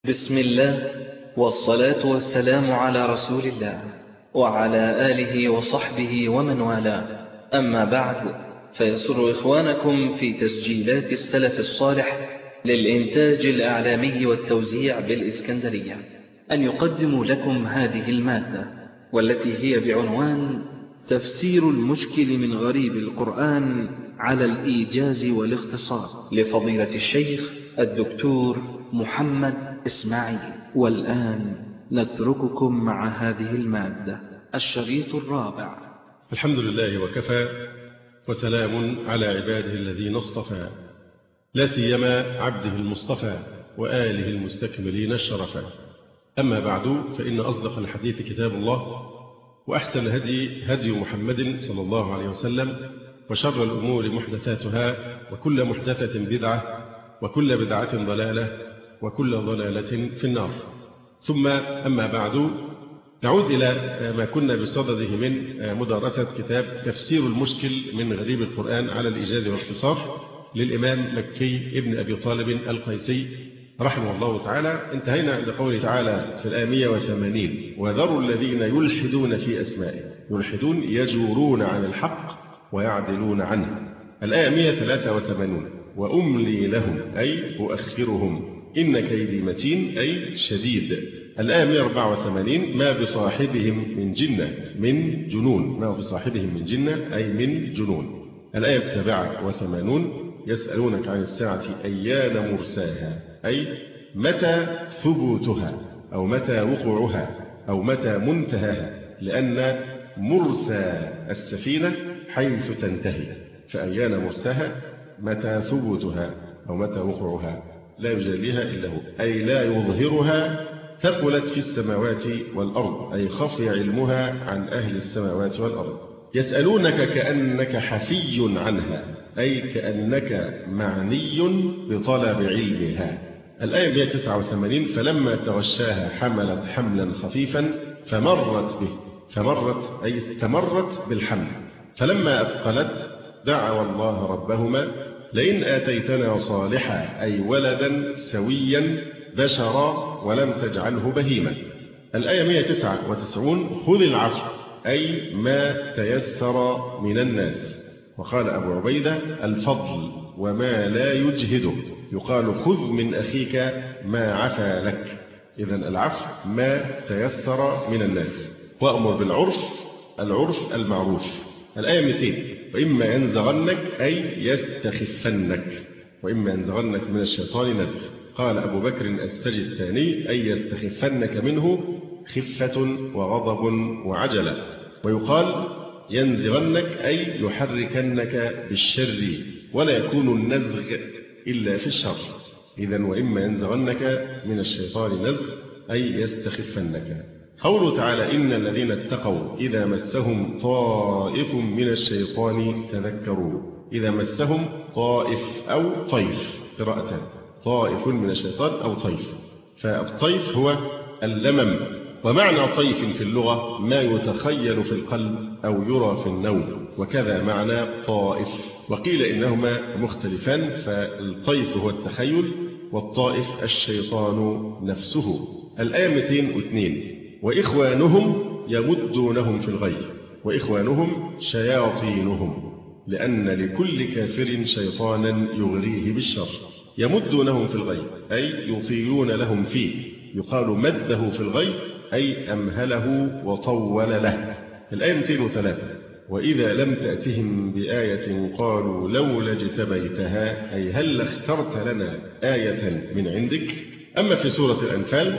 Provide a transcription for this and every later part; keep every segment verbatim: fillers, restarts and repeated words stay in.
بسم الله والصلاة والسلام على رسول الله وعلى آله وصحبه ومن والاه، أما بعد، فيسر إخوانكم في تسجيلات السلف الصالح للإنتاج الإعلامي والتوزيع بالإسكندرية أن يقدموا لكم هذه المادة، والتي هي بعنوان تفسير المشكل من غريب القرآن على الإيجاز والاختصار لفضيلة الشيخ الدكتور محمد إسماعيل. والآن نترككم مع هذه المادة. الشريط الرابع. الحمد لله وكفى، وسلام على عباده الذين اصطفى، لا سيما عبده المصطفى وآله المستكملين الشرفا. أما بعد، فإن أصدق الحديث كتاب الله، وأحسن الهدي هدي محمد صلى الله عليه وسلم، وشر الأمور محدثاتها، وكل محدثة بدعة، وكل بدعة ضلالة، وكل ضلالة في النار. ثم أما بعد، نعود إلى ما كنا بصدده من مدارسة كتاب تفسير المشكل من غريب القرآن على الإيجاز والاختصار للإمام مكي ابن أبي طالب القيسي رحمه الله تعالى. انتهينا عند قوله تعالى في الآية مئة وثمانين: وذروا الذين يلحدون في أسمائه. يلحدون يجورون عن الحق ويعدلون عنه. الآية مئة وثلاثة وثمانين: وأملي لهم أي أؤخرهم إن كيدي متين أي شديد. الآية مئة وأربعة وثمانين: ما بصاحبهم من جنة من جنون. ما بصاحبهم من جنة أي من جنون. الآية السابعة وثمانون: يسألونك عن الساعة أيان مرساها أي متى ثبوتها أو متى وقوعها أو متى منتهاها، لأن مرسى السفينة حيث تنتهي، فأيان مرساها متى ثبوتها أو متى وقوعها لا يجليها إلا هو، أي لا يظهرها. ثقلت في السماوات والأرض أي خفي علمها عن أهل السماوات والأرض. يسألونك كأنك حفي عنها أي كأنك معني بطلب علمها. الآية مئة وتسعة وثمانين: فلما تغشاها حملت حملا خفيفا فمرت به. فمرت أي استمرت بالحمل. فلما أثقلت دعوا الله ربهما لئن آتيتنا صالحا أي ولدا سويا بشرا ولم تجعله بهيما. الآية مئة وتسعة وتسعين: خذ العفو أي ما تيسر من الناس. وقال أبو عبيدة: الفضل وما لا يجهده، يقال خذ من أخيك ما عفا لك. إذن العفو ما تيسر من الناس. وأمر بالعرف، العرف المعروف. الآية مئتين: وإما ينزغنك أي يستخفنك، وإما ينزغنك من الشيطان نزغ. قال أبو بكر السجستاني: أي يستخفنك منه خفة وغضب وعجلة. ويقال ينزغنك أي يحركنك بالشر، ولا يكون النزغ إلا في الشر. إذن وإما ينزغنك من الشيطان نزغ أي يستخفنك. قوله تعالى: إن الذين اتقوا إذا مسهم طائف من الشيطان تذكروا. إذا مسهم طائف أو طيف، قراءتان: طائف من الشيطان أو طيف. فالطيف هو اللمم. ومعنى طيف في اللغة ما يتخيل في القلب أو يرى في النوم، وكذا معنى طائف. وقيل إنهما مختلفان، فالطيف هو التخيل والطائف الشيطان نفسه. الآية مئتين واثنين: وإخوانهم يمدونهم في الغي. وإخوانهم شياطينهم، لأن لكل كافر شيطانا يغريه بالشر. يمدونهم في الغي أي يطيلون لهم فيه. يقال مده في الغي أي أمهله وطول له. الآية مئتين وثلاثة: وإذا لم تأتهم بآية قالوا لولا اجتبيتها أي هل اخترت لنا آية من عندك. أما في سورة الأنفال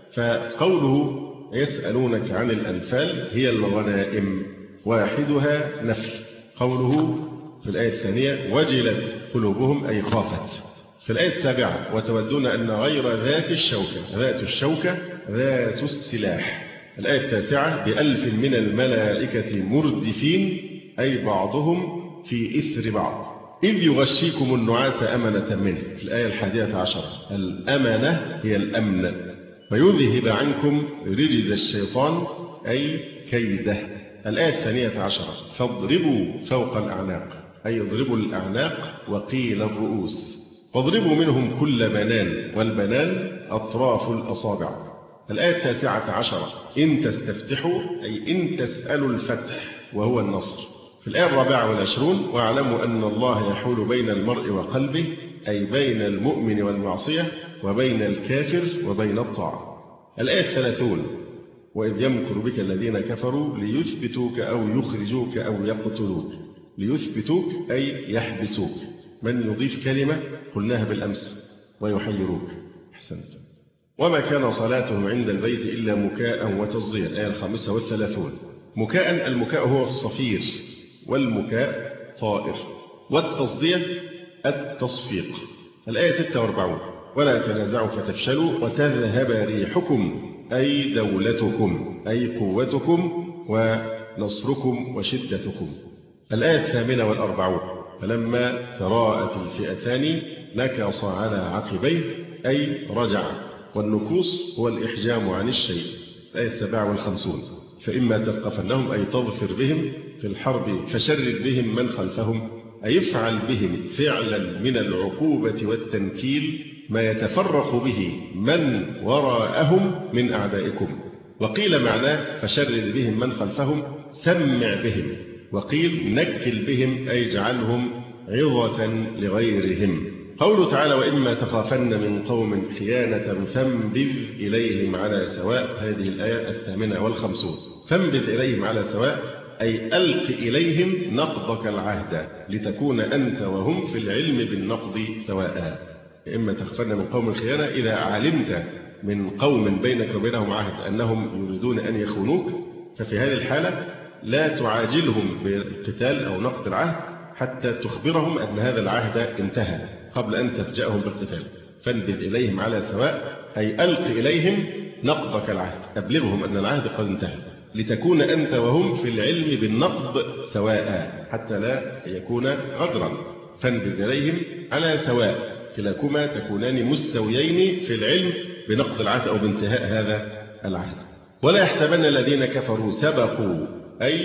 فقوله يسألونك عن الأنفال هي الغنائم، واحدها نفل. قوله في الآية الثانية وجلت قلوبهم أي خافت. في الآية السابعة: وتودون أن غير ذات الشوكة. ذات الشوكة ذات السلاح. الآية التاسعة: بألف من الملائكة مردفين أي بعضهم في إثر بعض. إذ يغشيكم النعاس أمنة منه. في الآية الحادية عشر: الأمنة هي الأمن. ويذهب عنكم رجز الشيطان أي كيده. الآية الثانية عشرة: فاضربوا فوق الأعناق أي اضربوا الأعناق وقيل الرؤوس. واضربوا منهم كل بنان، والبنان أطراف الأصابع. الآية التاسعة عشرة: إن تستفتحوا أي إن تسألوا الفتح وهو النصر. في الآية الرابعة والعشرون: واعلموا أن الله يحول بين المرء وقلبه، أي بين المؤمن والمعصية، وبين الكافر وبين الطاعة. الآية الثلاثون: وإذ يمكر بك الذين كفروا ليثبتوك أو يخرجوك أو يقتلوك. ليثبتوك أي يحبسوك. من يضيف كلمة قلناها بالأمس: ويحيروك. أحسنت. وما كان صلاتهم عند البيت إلا مكاء وتصدية. الآية الخامسة والثلاثون: مكاء، المكاء هو الصفير، والمكاء طائر، والتصدية التصفيق. الآية ستة وأربعون: ولا تنازعوا فتفشلوا وتذهب ريحكم، أي دولتكم، أي قوتكم ونصركم وشدتكم. الآية الثامنة والأربعون: فلما تراءت الفئتان نكص على عقبيه، أي رجع. والنكوص هو الإحجام عن الشيء. الآية السابعة والخمسون: فإما تثقفنهم أي تظفر بهم في الحرب فشرد بهم من خلفهم، أي افعل بهم فعلا من العقوبة والتنكيل ما يتفرق به من وراءهم من أعدائكم. وقيل معناه فشرد بهم من خلفهم سمع بهم، وقيل نكل بهم أي اجعلهم عظة لغيرهم. قوله تعالى: وإما تخافن من قوم خيانة فانبذ إليهم على سواء. هذه الآية الثامنة والخمسون: فانبذ إليهم على سواء أي ألق إليهم نقضك العهد لتكون أنت وهم في العلم بالنقض سواء. إما تخافن من قوم خيانة، إذا علمت من قوم بينك وبينهم عهد أنهم يريدون أن يخونوك، ففي هذه الحالة لا تعاجلهم بالقتال أو نقض العهد حتى تخبرهم أن هذا العهد انتهى قبل أن تفجأهم بالقتال. فانبذ إليهم على سواء أي ألق إليهم نقضك العهد، أبلغهم أن العهد قد انتهى لتكون أنت وهم في العلم بالنقض سواء، حتى لا يكون غدرا. فانبذ إليهم على سواء، كلاكما تكونان مستويين في العلم بنقض العهد أو بانتهاء هذا العهد. ولا يحسبن الذين كفروا سبقوا أي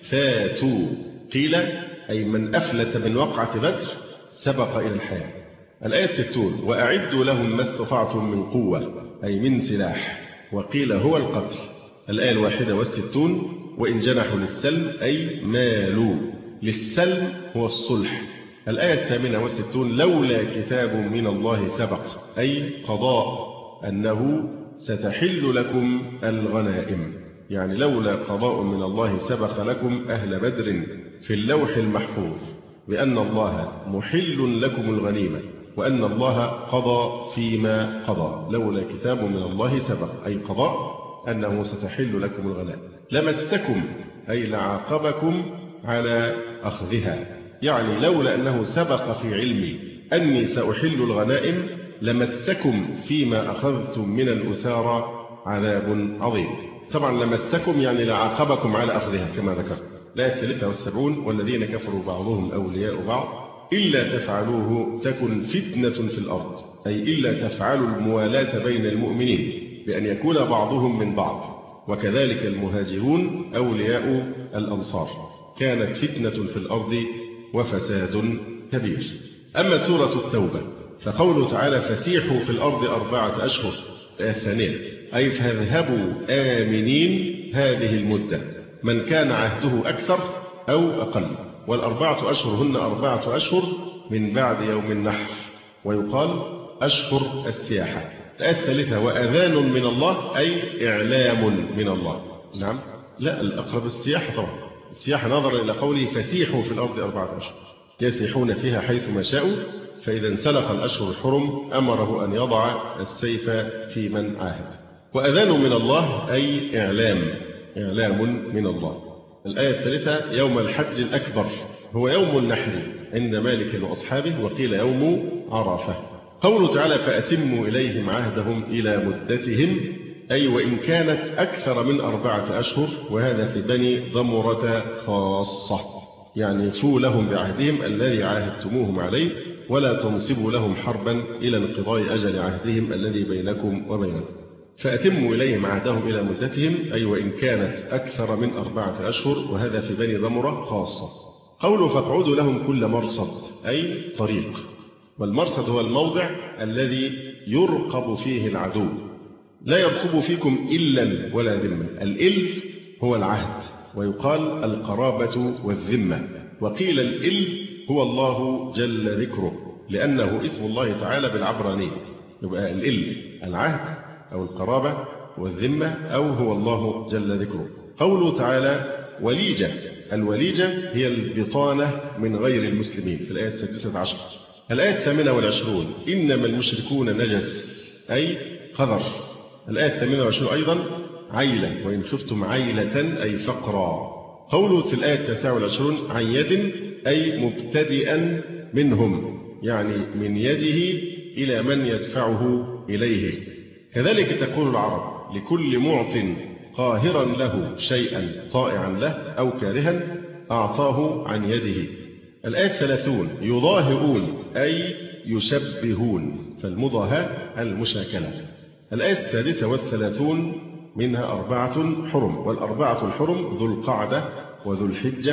فاتوا. قيل أي من أفلت من وقعة بدر سبق إلى الحياة. الآية الستون: وأعدوا لهم ما استطعتم من قوة أي من سلاح، وقيل هو القتل. الآية الواحدة والستون: وإن جنحوا للسلم أي مالوا. للسلم هو الصلح. الآية الثامنة والستون: لولا كتاب من الله سبق أي قضاء أنه ستحل لكم الغنائم، يعني لولا قضاء من الله سبق لكم أهل بدر في اللوح المحفوظ بأن الله محل لكم الغنيمة وأن الله قضى فيما قضى. لولا كتاب من الله سبق أي قضاء أنه ستحل لكم الغنائم. لمسكم أي لعاقبكم على أخذها، يعني لولا أنه سبق في علمي أني سأحل الغنائم لمسكم فيما أخذتم من الأسارى عذاب عظيم. طبعا لمسكم يعني لعاقبكم على أخذها كما ذكر. الآية الثالثة والسبعون: والذين كفروا بعضهم أولياء بعض إلا تفعلوه تكن فتنة في الأرض، أي إلا تفعلوا الموالاة بين المؤمنين بأن يكون بعضهم من بعض، وكذلك المهاجرون أولياء الأنصار، كانت فتنة في الأرض وفساد كبير. أما سورة التوبة فقوله تعالى: فسيحوا في الأرض أربعة أشهر. الآية الثانية: أي فاذهبوا آمنين هذه المدة، من كان عهده أكثر أو أقل. والأربعة أشهر هن أربعة أشهر من بعد يوم النحر، ويقال أشهر السياحة. الآية الثالثة: وأذان من الله أي إعلام من الله. نعم، لا، الأقرب السياحة طبعا. السياحة نظرا إلى قوله فسيحوا في الأرض أربعة أشهر، يسيحون فيها حيث ما شاءوا، فإذا انسلخ الأشهر الحرم أمره أن يضع السيف في من عاهد. وأذان من الله أي إعلام، إعلام من الله. الآية الثالثة: يوم الحج الأكبر هو يوم النحر عند مالك وأصحابه، وقيل يوم عرفة. قوله تعالى: فأتموا إليهم عهدهم إلى مدتهم، أي وإن كانت أكثر من أربعة أشهر، وهذا في بني ضمرة خاصة، يعني فوا لهم بعهدهم الذي عاهدتموهم عليه، ولا تنصبوا لهم حربا إلى انقضاء أجل عهدهم الذي بينكم وبينهم. فأتموا إليهم عهدهم إلى مدتهم، أي وإن كانت أكثر من أربعة أشهر، وهذا في بني ضمرة خاصة. قوله: فاقعدوا لهم كل مرصد أي طريق، والمرصد هو الموضع الذي يرقب فيه العدو. لا يرقب فيكم إلا ولا ذمة. الإل هو العهد، ويقال القرابة والذمة. وقيل الإل هو الله جل ذكره، لأنه اسم الله تعالى بالعبرانية. يبقى الإل العهد أو القرابة والذمة أو هو الله جل ذكره. قوله تعالى وليجة، الوليجة هي البطانة من غير المسلمين في الآية السادسة عشر. الآية الثامنة والعشرون إنما المشركون نجس أي قذر. الآية الثامنة والعشرون أيضا عيلة، وإن خفتم عيلة أي فقرا. قوله في الآية التاسعة والعشرون عن يد أي مبتدئا منهم، يعني من يده إلى من يدفعه إليه. كذلك تقول العرب لكل معط قاهرا له شيئا طائعا له أو كارها أعطاه عن يده. الآية الثلاثون يضاهئون أي يشبهون، فالمضاهاة المشاكلة. الآية السادسة والثلاثون منها أربعة حرم، والأربعة الحرم ذو القعدة وذو الحجة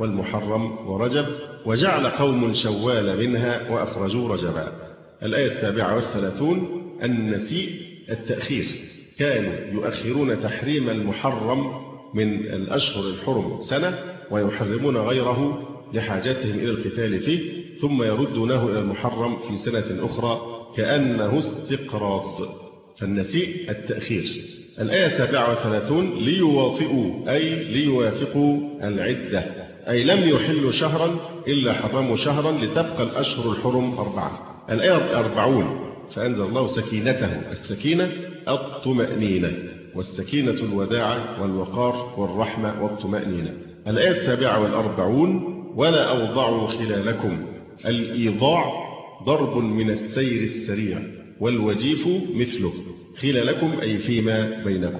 والمحرم ورجب، وجعل قوم شوال منها وأخرجوا رجبا. الآية السابعة والثلاثون النسيء التأخير، كانوا يؤخرون تحريم المحرم من الأشهر الحرم سنة ويحرمون غيره لحاجتهم إلى القتال فيه، ثم يردونه إلى المحرم في سنة أخرى كأنه استقراض، فالنسيء التأخير. الآية السابعة والثلاثون ليواطئوا أي ليوافقوا العدة، أي لم يحلوا شهرا إلا حرموا شهرا لتبقى الأشهر الحرم أربعة. الآية الأربعون فأنزل الله سكينته، السكينة الطمأنينة، والسكينة الوداع والوقار والرحمة والطمأنينة. الآية السابعة والأربعون ولا أوضعوا خلالكم، الإيضاع ضرب من السير السريع، والوجيف مثله. خلالكم أي فيما بينكم،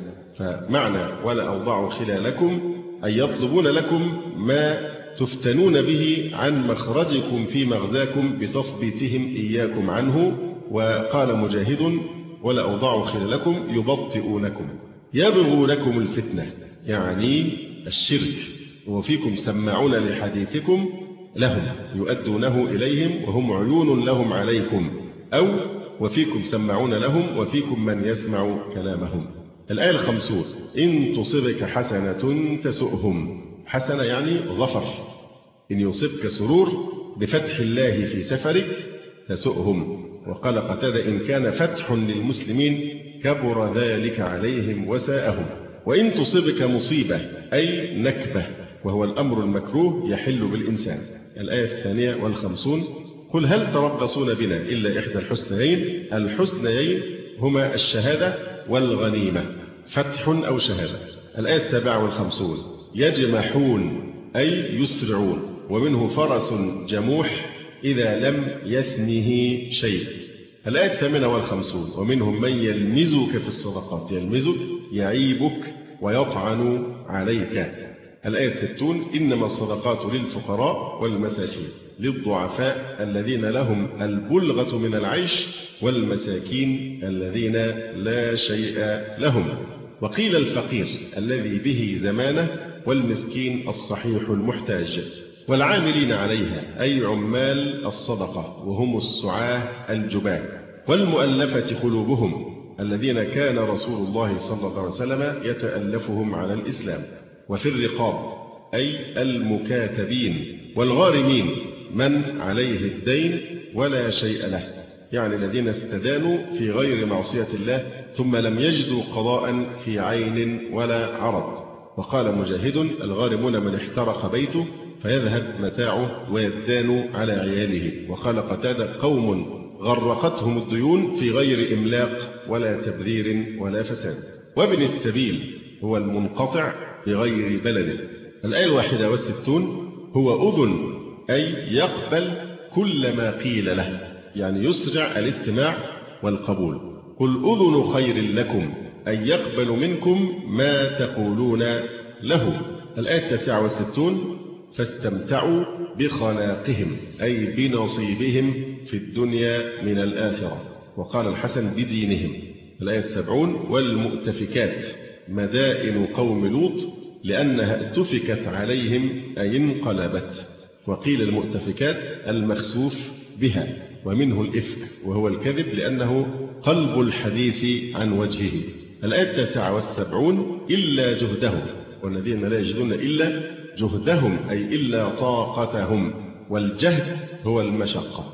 فمعنى ولا أوضعوا خلالكم أي يطلبون لكم ما تفتنون به عن مخرجكم في مغزاكم بتثبيتهم إياكم عنه. وقال مجاهد ولا أوضعوا خلالكم يبطئونكم يبغونكم الفتنة، يعني الشرك، وفيكم سماعون لحديثكم لهم يؤدونه إليهم وهم عيون لهم عليكم، أو وفيكم سماعون لهم وفيكم من يسمع كلامهم. الآية الخمسون إن تصبك حسنة تسؤهم، حسنة يعني ظفر. إن يصبك سرور بفتح الله في سفرك تسؤهم. وقال قتادة إن كان فتح للمسلمين كبر ذلك عليهم وساءهم. وإن تصبك مصيبة أي نكبة، وهو الأمر المكروه يحل بالإنسان. الآية الثانية والخمسون قل هل تربصون بنا إلا إحدى الحسنيين. الحسنيين هما الشهادة والغنيمة، فتح أو شهادة. الآية السابعة والخمسون يجمحون أي يسرعون، ومنه فرس جموح إذا لم يثنه شيء. الآية الثامنة والخمسون ومنهم من يلمزك في الصدقات، يلمزك يعيبك ويطعن عليك. الآية الستون إنما الصدقات للفقراء والمساكين للضعفاء الذين لهم البلغة من العيش والمساكين الذين لا شيء لهم. وقيل الفقير الذي به زمانه، والمسكين الصحيح المحتاج. والعاملين عليها أي عمال الصدقة وهم السعاة الجباه. والمؤلفة قلوبهم الذين كان رسول الله صلى الله عليه وسلم يتألفهم على الإسلام. وفي الرقاب أي المكاتبين. والغارمين من عليه الدين ولا شيء له، يعني الذين استدانوا في غير معصية الله ثم لم يجدوا قضاء في عين ولا عرض. وقال مجاهد الغارمون من احترق بيته فيذهب متاعه ويدان على عياله. وقال قتادة قوم غرقتهم الديون في غير إملاق ولا تبذير ولا فساد. وابن السبيل هو المنقطع بغير بلد. الآية الواحدة والستون هو أذن أي يقبل كل ما قيل له، يعني يسرع الاستماع والقبول. قل أذن خير لكم أي يقبل منكم ما تقولون له. الآية التاسعة والستون فاستمتعوا بخلاقهم أي بنصيبهم في الدنيا من الآخرة. وقال الحسن بدينهم. الآية السبعون والمؤتفكات مدائن قوم لوط لأنها اتفكت عليهم أي انقلبت. وقيل المؤتفكات المخسوف بها. ومنه الإفك وهو الكذب لأنه قلب الحديث عن وجهه. الآية التاسعة والسبعون إلا جهدهم والذين لا يجدون إلا جهدهم أي إلا طاقتهم، والجهد هو المشقة،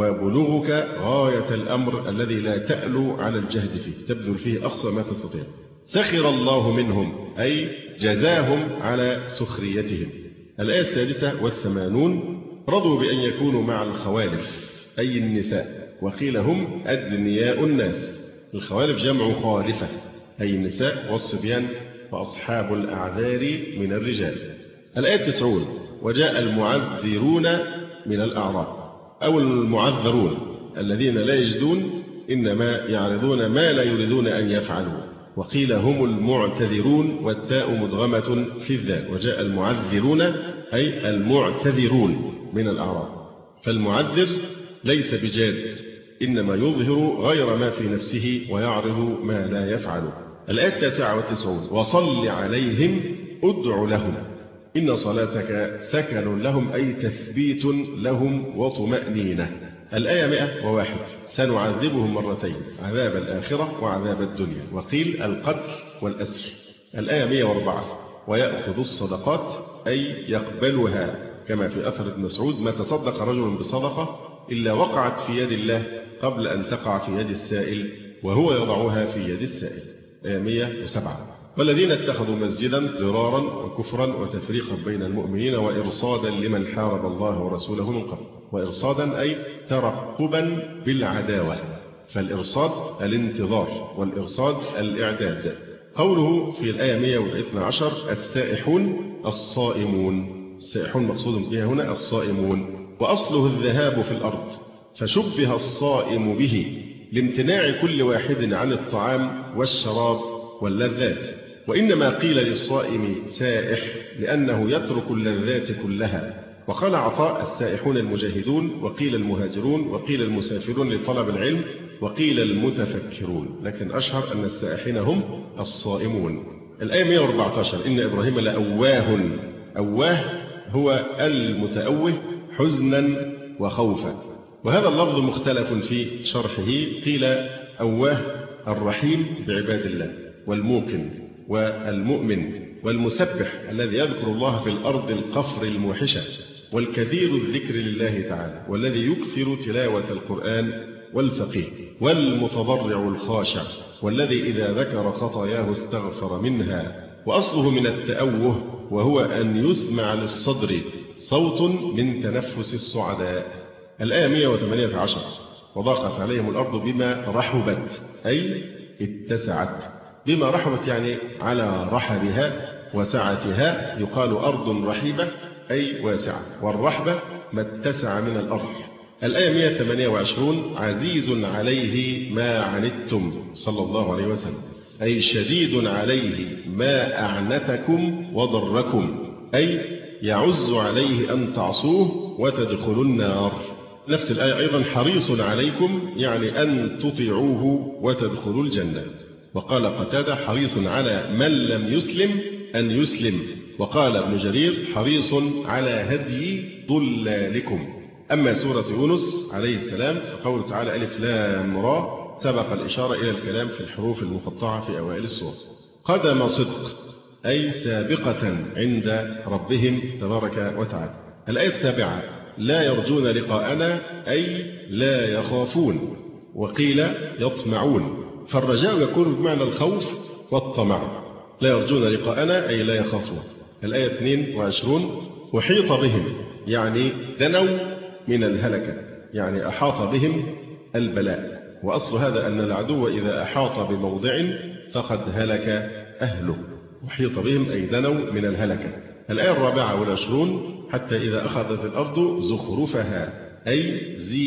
وبلوغك غاية الأمر الذي لا تألو على الجهد فيه، تبذل فيه أقصى ما تستطيع. سخر الله منهم أي جزاهم على سخريتهم. الآية السادسة والثمانون رضوا بأن يكونوا مع الخوالف أي النساء، وقيل هم أدنياء الناس. الخوالف جمع خالفة أي النساء والصبيان وأصحاب الأعذار من الرجال. الآية التسعون وجاء المعذرون من الأعراب أو المعذرون الذين لا يجدون إنما يعرضون ما لا يريدون أن يفعلوا، وقيل هم المعتذرون والتاء مدغمة في الذال. وجاء المعذرون أي المعتذرون من الأعراب، فالمعذر ليس بجاد إنما يظهر غير ما في نفسه ويعرض ما لا يفعله. الآية التاسعة والتسعون وصل عليهم ادع لهم إن صلاتك سكن لهم أي تثبيت لهم وطمأنينة. الآية مئة وواحد سنعذبهم مرتين عذاب الآخرة وعذاب الدنيا، وقيل القتل والأسر. الآية مئة وأربعة ويأخذ الصدقات أي يقبلها، كما في أثر ابن مسعود ما تصدق رجل بصدقة إلا وقعت في يد الله قبل أن تقع في يد السائل وهو يضعها في يد السائل. آية مئة وسبعة والذين اتخذوا مسجدا ضرارا وكفرا وتفريقا بين المؤمنين وإرصادا لمن حارب الله ورسوله من قبل. وإرصادا أي ترقبا بالعداوة، فالإرصاد الانتظار والإرصاد الإعداد. قوله في الآية مئة واثني عشر السائحون الصائمون، السائحون مقصود بها هنا الصائمون، وأصله الذهاب في الأرض، فشبه الصائم به لامتناع كل واحد عن الطعام والشراب واللذات. وإنما قيل للصائم سائح لأنه يترك اللذات كلها. وقال عطاء السائحون المجاهدون، وقيل المهاجرون، وقيل المسافرون لطلب العلم، وقيل المتفكرون، لكن أشهر أن السائحين هم الصائمون. الآية مئة وأربعة عشر إن إبراهيم لأواه، أواه هو المتأوه حزنا وخوفا، وهذا اللفظ مختلف في شرحه. قيل أواه الرحيم بعباد الله والموقن والمؤمن والمسبح الذي يذكر الله في الأرض القفر الموحشة والكثير الذكر لله تعالى والذي يكثر تلاوة القرآن والفقيه والمتضرع الخاشع والذي إذا ذكر خطاياه استغفر منها. وأصله من التأوه وهو أن يسمع للصدر صوت من تنفس الصعداء. الآية مئة وثمانية عشر وضاقت عليهم الأرض بما رحبت أي اتسعت. بما رحبت يعني على رحبها وسعتها، يقال أرض رحيبة أي واسعة، والرحبة ما اتسع من الأرض. الآية مئة وثمانية وعشرون عزيز عليه ما عنتم صلى الله عليه وسلم أي شديد عليه ما أعنتكم وضركم، أي يعز عليه أن تعصوه وتدخلوا النار. نفس الآية أيضا حريص عليكم يعني أن تطيعوه وتدخلوا الجنة. وقال قتادة حريص على من لم يسلم أن يسلم. وقال ابن جرير حريص على هدي ضلالكم. أما سورة يونس عليه السلام فقوله تعالى ألف لام را سبق الإشارة إلى الكلام في الحروف المقطعة في أوائل السورة. قدم صدق أي سابقة عند ربهم تبارك وتعالى. الآية السابعة لا يرجون لقاءنا أي لا يخافون، وقيل يطمعون، فالرجاء يكون بمعنى الخوف والطمع. لا يرجون لقاءنا أي لا يخافون. الآية اثنين وعشرون أحيط بهم يعني دنوا من الهلكة، يعني أحاط بهم البلاء. وأصل هذا أن العدو إذا أحاط بموضع فقد هلك أهله. أحيط بهم أي دنوا من الهلكة. الآية الرابعة والعشرون حتى إذا أخذت الأرض زخرفها أي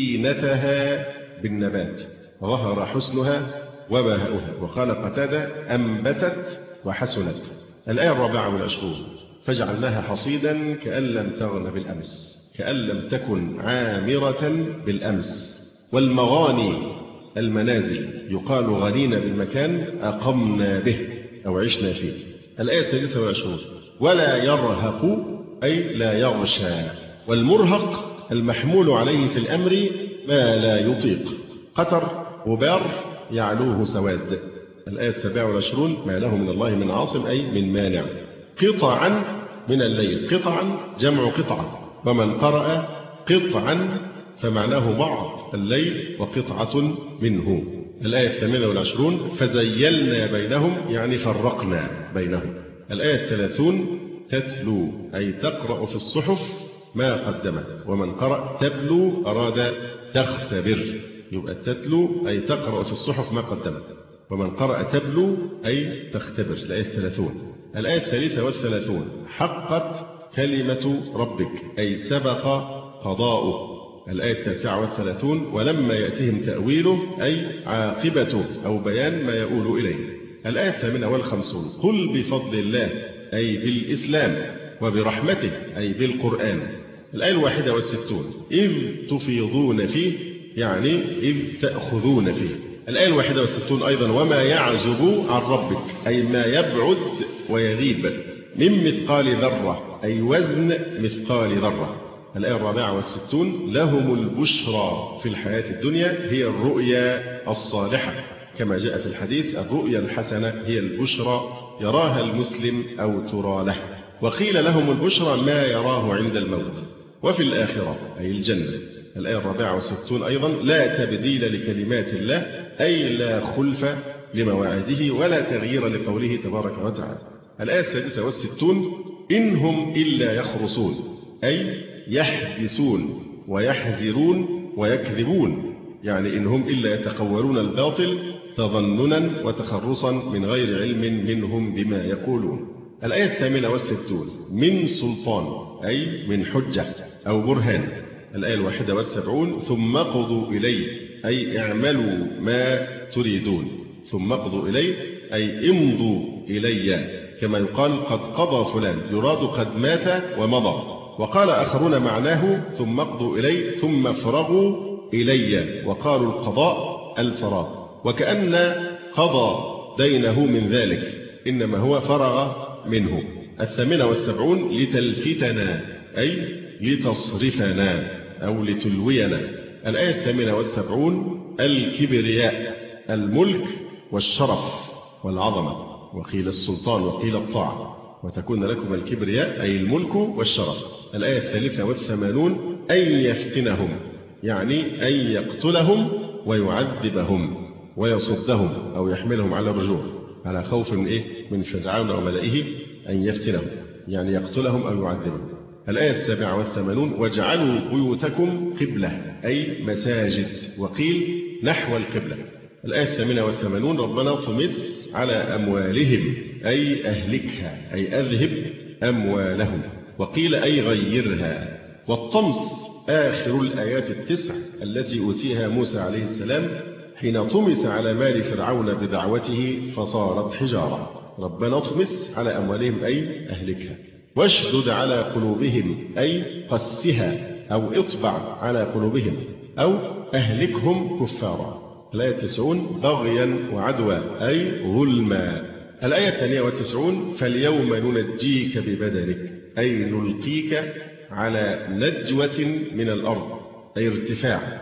زينتها بالنبات ظهر حسنها وبهاؤها. وقال قتادة أنبتت وحسنت. الآية الرابعة والعشرون فجعلناها حصيدا كأن لم تغن بالأمس، كأن لم تكن عامرة بالأمس. والمغاني المنازل يقال غنينا بالمكان أقمنا به أو عشنا فيه. الآية السادسة والعشرون ولا يرهق أي لا يغشى. والمرهق المحمول عليه في الأمر ما لا يطيق. قتر غبار يعلوه سواد. الآية السابعة والعشرون ما له من الله من عاصم أي من مانع. قطعا من الليل. قطعا جمع قطعة، ومن قرأ قطعا فمعناه بعض الليل وقطعة منه. الآية الثامنة والعشرون فزيلنا بينهم يعني فرقنا بينهم. الآية الثلاثون تتلو أي تقرأ في الصحف ما قدمت، ومن قرأ تبلو أراد تختبر، يبقى تتلو أي تقرأ في الصحف ما قدمت، ومن قرأ تبلو أي تختبر. الآية الثلاثون. الآية الثالثة والثلاثون حقت كلمة ربك أي سبق قضاؤه. الآية التاسعة والثلاثون ولما يأتهم تأويله أي عاقبته أو بيان ما يؤول إليه. الآية الثامنة والخمسون قل بفضل الله أي بالإسلام وبرحمته أي بالقرآن. الآية الواحدة والستون إذ تفيضون فيه يعني إذ تأخذون فيه. الآية الواحدة والستون أيضا وما يعزب عن ربك أي ما يبعد ويغيب من مثقال ذرة أي وزن مثقال ذرة. الآية الرابعة والستون لهم البشرى في الحياة الدنيا هي الرؤيا الصالحة، كما جاء في الحديث الرؤيا الحسنة هي البشرى يراها المسلم أو ترى له. وقيل لهم البشرى ما يراه عند الموت وفي الآخرة أي الجنة. الآية الرابعة والستون أيضا لا تبديل لكلمات الله أي لا خلف لمواعيده ولا تغيير لقوله تبارك وتعالى. الآية السادسة والستون إنهم إلا يخرصون أي يحدثون ويحذرون ويكذبون، يعني إنهم إلا يتقولون الباطل تظننا وتخرصا من غير علم منهم بما يقولون. الآية الثامنة والستون من سلطان أي من حجة أو برهان. الآية الواحدة والسبعون ثم قضوا إليه أي اعملوا ما تريدون. ثم قضوا إليه أي امضوا إلي، كما يقال قد قضى فلان يراد قد مات ومضى. وقال آخرون معناه ثم قضوا إليه ثم فرغوا إلي، وقالوا القضاء الفراغ، وكأن قضى دينه من ذلك إنما هو فرغ منه. الثامنة والسبعون لتلفتنا أي لتصرفنا أو لتلوينا. الآية الثامنة والسبعون الكبرياء الملك والشرف والعظمة، وقيل السلطان وقيل الطاعة، وتكون لكم الكبرياء أي الملك والشرف. الآية الثالثة والثمانون أن يفتنهم يعني أن يقتلهم ويعذبهم ويصدهم أو يحملهم على الرجوع على خوف من إيه؟ من فرعون وملئه أن يفتنهم يعني يقتلهم أو يعذبهم. الآية السابعة والثمانون واجعلوا بيوتكم قبلة أي مساجد، وقيل نحو القبلة. الآية الثامنة والثمانون ربنا طمس على أموالهم أي أهلكها أي أذهب أموالهم، وقيل أي غيرها. والطمس آخر الآيات التسع التي أوتيها موسى عليه السلام حين طمس على مال فرعون بدعوته فصارت حجارة. ربنا اطمس على أموالهم أي أهلكها. واشدد على قلوبهم أي قسها أو اطبع على قلوبهم أو أهلكهم كفارا. الآية التسعون بغيا وعدوى أي ظلما. الآية الثانية والتسعون فاليوم ننجيك ببدنك أي نلقيك على نجوة من الأرض أي ارتفاع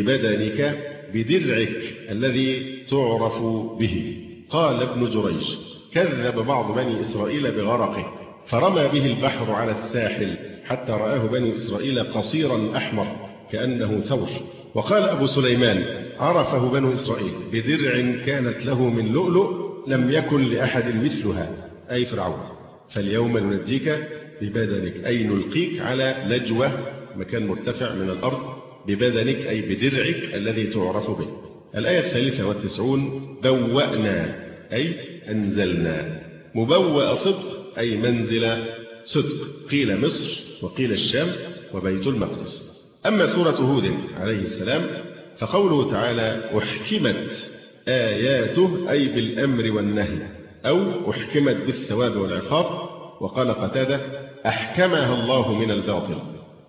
ببدنك بدرعك الذي تعرف به. قال ابن جريج كذب بعض بني إسرائيل بغرقه فرمى به البحر على الساحل حتى رآه بني إسرائيل قصيرا أحمر كأنه ثور. وقال أبو سليمان عرفه بنو إسرائيل بدرع كانت له من لؤلؤ لم يكن لأحد مثلها أي فرعون. فاليوم ننجيك ببدنك أي نلقيك على نجوة مكان مرتفع من الأرض ببدنك أي بدرعك الذي تعرف به. الآية الثالثة والتسعون بوأنا أي أنزلنا. مبوأ صدق أي منزل صدق، قيل مصر وقيل الشام وبيت المقدس. أما سورة هود عليه السلام فقوله تعالى أحكمت آياته أي بالأمر والنهي أو أحكمت بالثواب والعقاب. وقال قتادة أحكمها الله من الباطل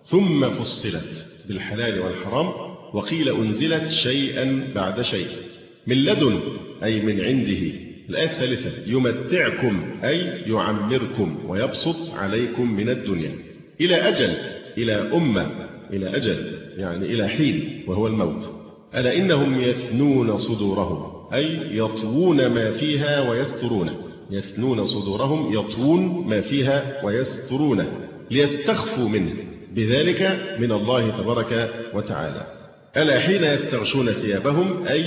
ثم فصلت بالحلال والحرام. وقيل أنزلت شيئا بعد شيء من لدن أي من عنده. الآية الثالثة يمتعكم أي يعمركم ويبسط عليكم من الدنيا إلى أجل إلى أمة إلى أجل، يعني إلى حين وهو الموت. ألا إنهم يثنون صدورهم أي يطوون ما فيها ويسترونه، يثنون صدورهم يطوون ما فيها ويسترونه ليستخفوا منه بذلك من الله تبارك وتعالى. ألا حين يستغشون ثيابهم أي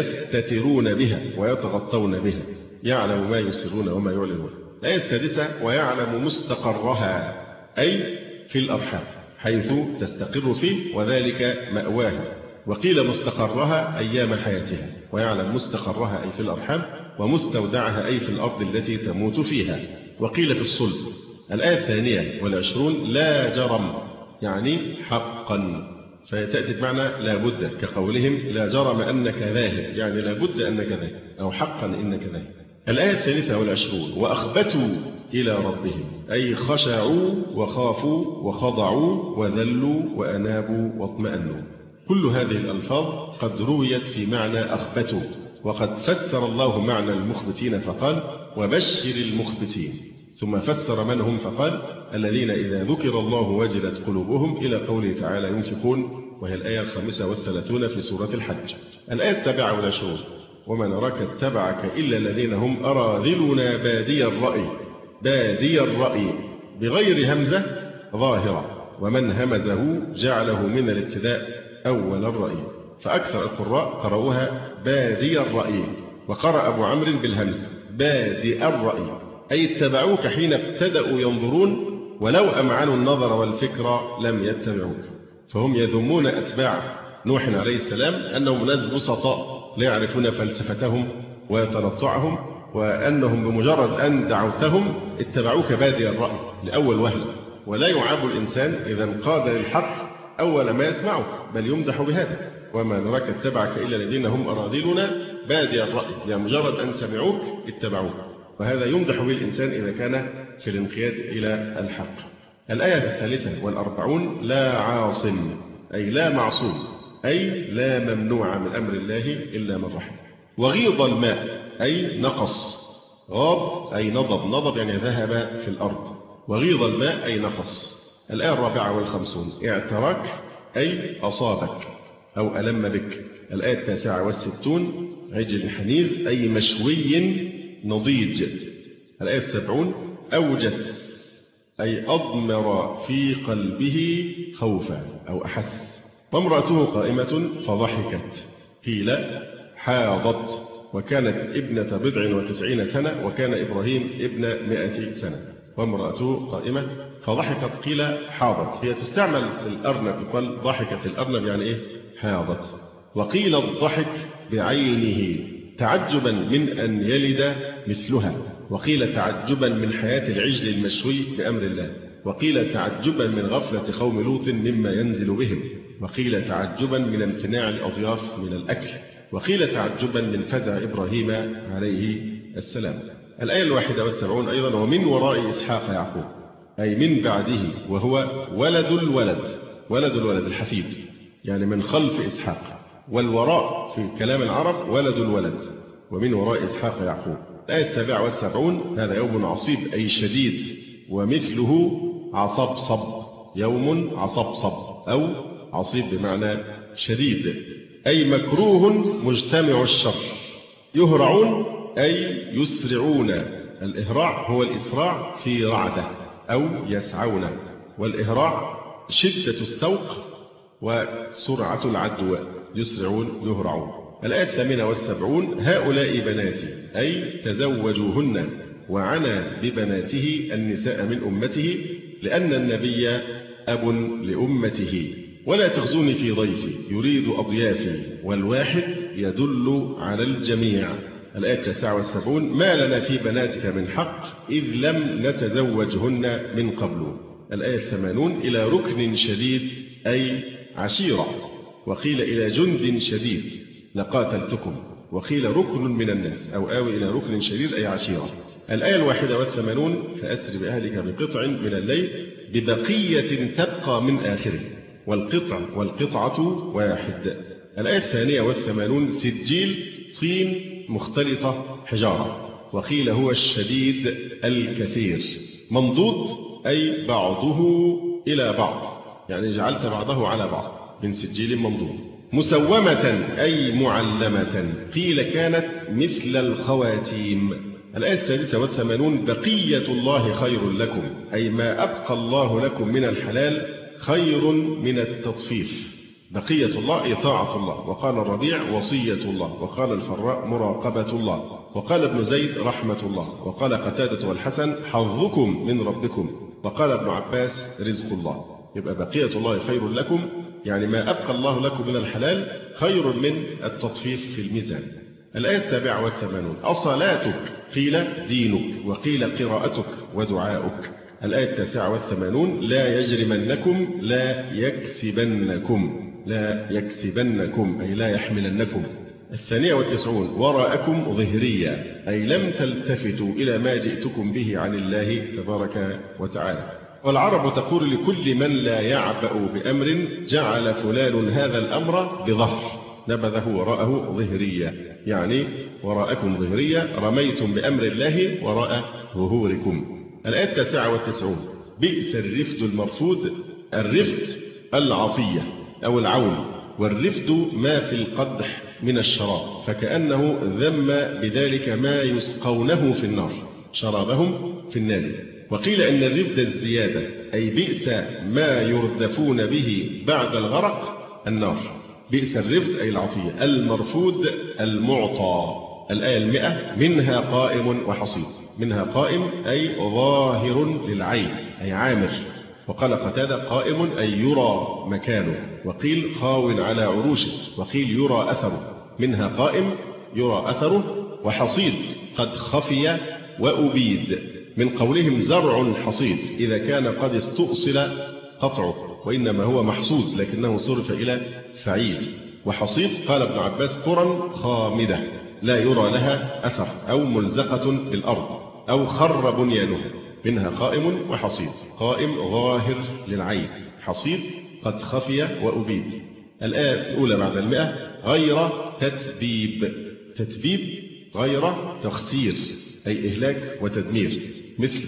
يستترون بها ويتغطون بها، يعلم ما يسرون وما يعلنون. الآية السادسة ويعلم مستقرها أي في الأرحام حيث تستقر فيه وذلك مأواها، وقيل مستقرها أيام حياتها، ويعلم مستقرها أي في الأرحام، ومستودعها أي في الأرض التي تموت فيها، وقيل في الصلب. الآية الثانية والعشرون لا جرم يعني حقا، فتأتي بمعنى لا بد، كقولهم لا جرم أنك ذاهب، يعني لا بد أنك ذاهب أو حقا إنك ذاهب. الآية الثالثة والعشرون وأخبتوا إلى ربهم أي خشعوا وخافوا وخضعوا وذلوا وأنابوا واطمأنوا. كل هذه الألفاظ قد رويت في معنى أخبتوا، وقد فسر الله معنى المخبتين فقال وبشر المخبتين، ثم فسر من هم فقال الذين إذا ذكر الله وجلت قلوبهم إلى قوله تعالى ينفقون، وهي الآية الخامسة والثلاثون في سورة الحج. الآية السابعة والعشرون وما نراك اتبعك إلا الذين هم أراذلنا بادي الرأي، بادي الرأي بغير همزة ظاهرة، ومن همزه جعله من الابتداء أول الرأي، فأكثر القراء قرأوها بادي الرأي، وقرأ أبو عمرو بالهمز بادي الرأي أي اتبعوك حين ابتدأوا ينظرون، ولو أمعنوا النظر والفكر لم يتبعوك. فهم يذمون أتباع نوح عليه السلام أنهم ناس بسطاء لا يعرفون فلسفتهم وتنطعهم، وأنهم بمجرد أن دعوتهم اتبعوك بادي الرأي لأول وهلة. ولا يعاب الإنسان إذا انقاد للحق أول ما يسمعه، بل يمدح بهذا وما نراك اتبعك إلا الذين هم أراذلنا بادي الرأي، يعني مجرد أن سمعوك اتبعوك، وهذا يمدح به الإنسان إذا كان في الانقياد إلى الحق. الآية الثالثة والأربعون لا عاصم أي لا معصوم أي لا ممنوع من أمر الله إلا من رحم. وغيض الماء أي نقص، غاض أي نضب، نضب يعني ذهب في الأرض، وغيض الماء أي نقص. الآية الرابعة والخمسون اعتراك أي أصابك أو ألم بك. الآية التاسعة والستون عجل حنيذ أي مشوي نضيج. الآية السبعون أوجس أي أضمر في قلبه خوفا أو أحس. وامرأته قائمة فضحكت، قيل حاضت، وكانت ابنة بضع وتسعين سنة، وكان إبراهيم ابن مائة سنة. وامرأته قائمة فضحكت قيل حاضت، هي تستعمل في الأرنب، يقال ضحكت الأرنب يعني إيه حاضت. وقيل الضحك بعينه تعجبا من أن يلد مثلها، وقيل تعجبا من حياة العجل المشوي بأمر الله، وقيل تعجبا من غفلة قوم لوط مما ينزل بهم، وقيل تعجبا من امتناع الأضياف من الأكل، وقيل تعجبا من فزع إبراهيم عليه السلام. الآية الواحدة والسبعون أيضا ومن وراء إسحاق يعقوب أي من بعده، وهو ولد الولد، ولد الولد الحفيد يعني من خلف إسحاق، والوراء في كلام العرب ولد الولد، ومن وراء إسحاق يعقوب. الآية السابعة والسبعون هذا يوم عصيب أي شديد، ومثله عصبصب، يوم عصبصب أو عصيب بمعنى شديد، أي مكروه مجتمع الشر. يهرعون أي يسرعون، الإهراع هو الإسراع في رعدة أو يسعون، والإهراع شدة السوق وسرعة العدو، يسرعون يهرعون. الآية الثامنة والسبعون هؤلاء بناتي أي تزوجوهن، وعنى ببناته النساء من أمته لأن النبي أب لأمته. ولا تخزوني في ضيفي يريد أضيافي، والواحد يدل على الجميع. الآية التاسعة والسبعون ما لنا في بناتك من حق إذ لم نتزوجهن من قبل. الآية الثمانون إلى ركن شديد أي عشيرة، وقيل إلى جند شديد لقاتلتكم، وقيل ركن من الناس أو آوي إلى ركن شديد أي عشيرة. الآية الواحدة والثمانون فأسر بأهلك بقطع من الليل ببقية تبقى من آخره، والقطع والقطعة واحد. الآية الثانية والثمانون سجيل طين مختلطة حجارة، وقيل هو الشديد الكثير. منضود أي بعضه إلى بعض، يعني جعلت بعضه على بعض من سجيل ممضود. مسومة أي معلمة، قيل كانت مثل الخواتيم. الآية السادسة والثمانون: بقية الله خير لكم، أي ما أبقى الله لكم من الحلال خير من التطفيف. بقية الله أي طاعة الله. وقال الربيع: وصية الله. وقال الفراء: مراقبة الله. وقال ابن زيد: رحمة الله. وقال قتادة والحسن: حظكم من ربكم. وقال ابن عباس: رزق الله. يبقى بقية الله خير لكم، يعني ما أبقى الله لكم من الحلال خير من التطفيف في الميزان. الآية السابعة والثمانون: أصلاتك، قيل دينك، وقيل قراءتك ودعاؤك. الآية التاسعة والثمانون: لا يجرمنكم، لا يكسبنكم، لا يكسبنكم أي لا يحملنكم. الثانية والتسعون: وراءكم ظهريا، أي لم تلتفتوا إلى ما جئتكم به عن الله تبارك وتعالى. والعرب تقول لكل من لا يعبأ بأمر: جعل فلان هذا الأمر بظهر، نبذه وراءه ظهريا، يعني وراءكم ظهريا، رميتم بأمر الله وراء ظهوركم. الآية التاسعة والتسعون: بئس الرفد المرفود. الرفد العطية أو العون، والرفد ما في القدح من الشراب، فكأنه ذم بذلك ما يسقونه في النار، شرابهم في النار. وقيل إن الرفد الزيادة، أي بئس ما يردفون به بعد الغرق النار. بئس الرفد أي العطية. المرفود المعطى. الآية المئة: منها قائم وحصيد. منها قائم أي ظاهر للعين، أي عامر. وقال قتادة: قائم أي يرى مكانه. وقيل خاو على عروشه. وقيل يرى أثره. منها قائم يرى أثره. وحصيد قد خفي وأبيد، من قولهم زرع حصيد إذا كان قد استؤصل قطعه، وإنما هو محصود لكنه صرف إلى فعيل. وحصيد قال ابن عباس: قرى خامدة لا يرى لها أثر، أو ملزقة في الأرض، أو خر بنيانها. منها قائم وحصيد. قائم ظاهر للعين، حصيد قد خفي وأبيد. الآية الأولى بعد المئة: غير تتبيب. تتبيب غير تخسير، أي إهلاك وتدمير، مثل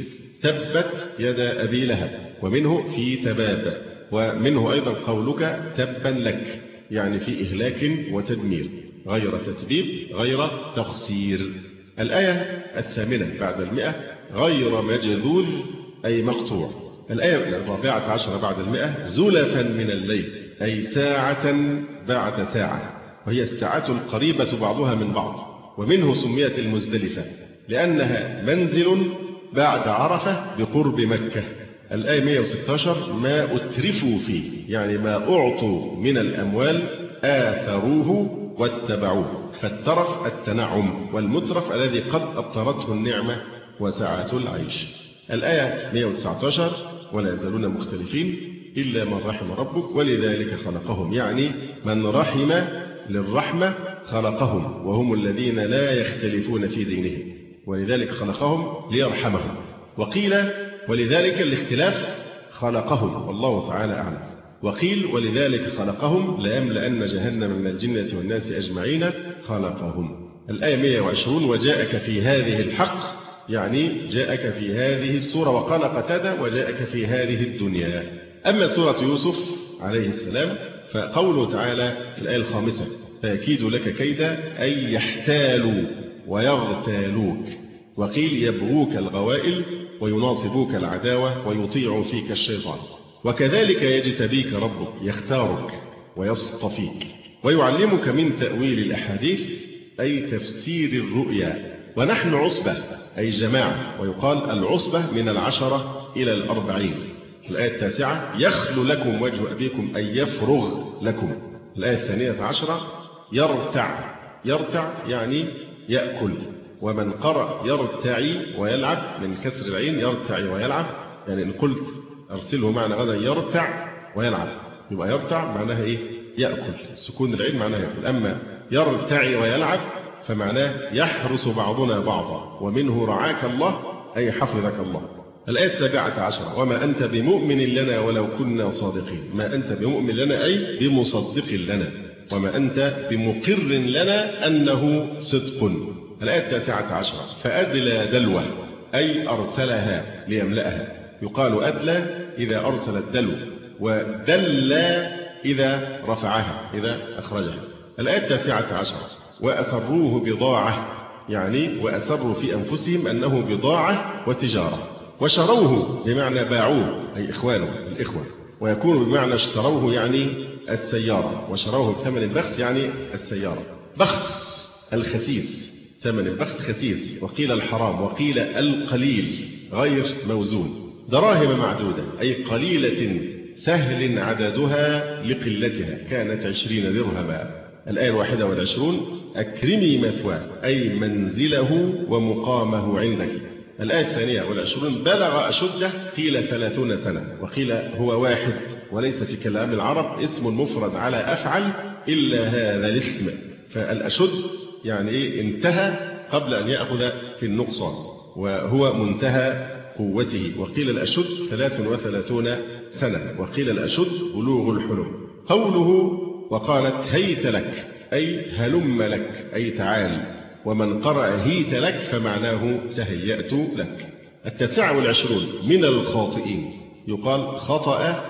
تبت يد أبي لهب، ومنه في تباب، ومنه أيضا قولك تبا لك، يعني في إهلاك وتدمير. غير تتبيب غير تخسير. الآية الثامنة بعد المئة: غير مجذوذ أي مقطوع. الآية الرابعة عشر بعد المئة: زلفا من الليل، أي ساعة بعد ساعة، وهي الساعات القريبة بعضها من بعض. ومنه سميت المزدلفة لأنها منزل بعد عرفة بقرب مكة. الآية مئة وستة عشر: ما أترفوا فيه، يعني ما أعطوا من الأموال آثروه واتبعوه. فالترف التنعم، والمترف الذي قد أبطرته النعمة وسعة العيش. الآية مئة وتسعة عشر: ولا يزالون مختلفين إلا من رحم ربك ولذلك خلقهم، يعني من رحم للرحمة خلقهم، وهم الذين لا يختلفون في دينهم، ولذلك خلقهم ليرحمهم. وقيل ولذلك الاختلاف خلقهم، والله تعالى أعلم. وقيل ولذلك خلقهم ليملأن جهنم من الجنة والناس أجمعين خلقهم. الآية مئة وعشرون: وجاءك في هذه الحق، يعني جاءك في هذه السورة. وقال قتادة: وجاءك في هذه الدنيا. أما سورة يوسف عليه السلام فقوله تعالى في الآية الخامسة: فيكيد لك كيدا، أي يحتالوا ويغتالوك. وقيل يبغوك الغوائل ويناصبوك العداوة ويطيعوا فيك الشيطان. وكذلك يجتبيك ربك، يختارك ويصطفيك ويعلمك من تأويل الأحاديث، أي تفسير الرؤيا. ونحن عصبة أي جماعة، ويقال العصبة من العشرة إلى الأربعين. الآية التاسعة: يخل لكم وجه أبيكم، أي يفرغ لكم. الآية الثانية عشرة: يرتع. يرتع يعني يأكل. ومن قرأ يرتعي ويلعب من كسر العين، يرتعي ويلعب، يعني إن قلت أرسله معنى غدا يرتع ويلعب، يبقى يرتع معناها إيه؟ يأكل. سكون العين معناها يأكل. أما يرتعي ويلعب فمعناه يحرس بعضنا بعضا، ومنه رعاك الله أي حفظك الله. الآية السابعة عشرة: وما أنت بمؤمن لنا ولو كنا صادقين. ما أنت بمؤمن لنا أي بمصدق لنا، وما أنت بمقر لنا أنه صدق. الآية التاسعة عشرة: فأدلى دلوة أي أرسلها ليملأها. يقال أدلى إذا أرسل الدلو، ودل إذا رفعها إذا أخرجها. الآية التاسعة عشرة وأسروه بضاعة، يعني وأسروا في أنفسهم أنه بضاعة وتجارة. وشروه بمعنى باعوه أي إخوانه الإخوة، ويكون بمعنى اشتروه يعني السيارة، وشروه بثمن البخس يعني السيارة. بخس الخسيس، ثمن البخس خسيس، وقيل الحرام وقيل القليل غير موزون. دراهم معدودة أي قليلة سهل عددها لقلتها، كانت عشرين درهما. الآية الواحدة والعشرون أكرمي مثواه أي منزله ومقامه عندك. الآية الثانية والعشرون بلغ أشده قيل ثلاثون سنة، وقيل هو واحد وليس في كلام العرب اسم مفرد على أفعل إلا هذا الاسم، فالأشد يعني إيه انتهى قبل أن يأخذ في النقصان، وهو منتهى قوته. وقيل الأشد ثلاث وثلاثون سنة، وقيل الأشد بلوغ الحلم. قوله وقالت هيت لك أي هلم لك أي تعال، ومن قرأ هيت لك فمعناه تهيأت لك. التاسعة والعشرون من الخاطئين، يقال خطأ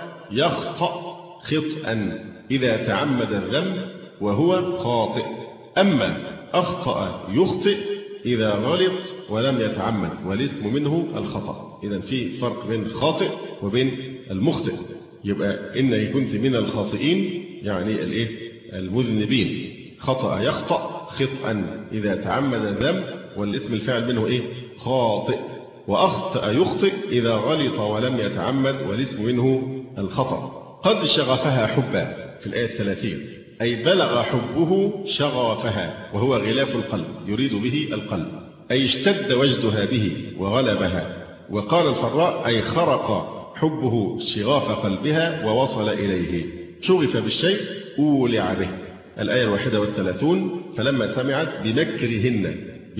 يخطأ خطأ إذا تعمد الذنب وهو خاطئ، أما أخطأ يخطئ إذا غلط ولم يتعمد، والاسم منه الخطأ. إذن في فرق بين الخاطئ وبين المخطئ. يبقى إن كنت من الخاطئين يعني الإيه المذنبين. خطأ يخطأ خطأ إذا تعمد الذنب، والاسم الفاعل منه إيه خاطئ. وأخطأ يخطئ إذا غلط ولم يتعمد، والاسم منه الخطأ. قد شغفها حبا في الآية الثلاثين أي بلغ حبه شغفها، وهو غلاف القلب يريد به القلب، أي اشتد وجدها به وغلبها. وقال الفراء أي خرق حبه شغاف قلبها ووصل إليه. شغف بالشيء أولع به. الآية الواحدة والثلاثون فلما سمعت بمكرهن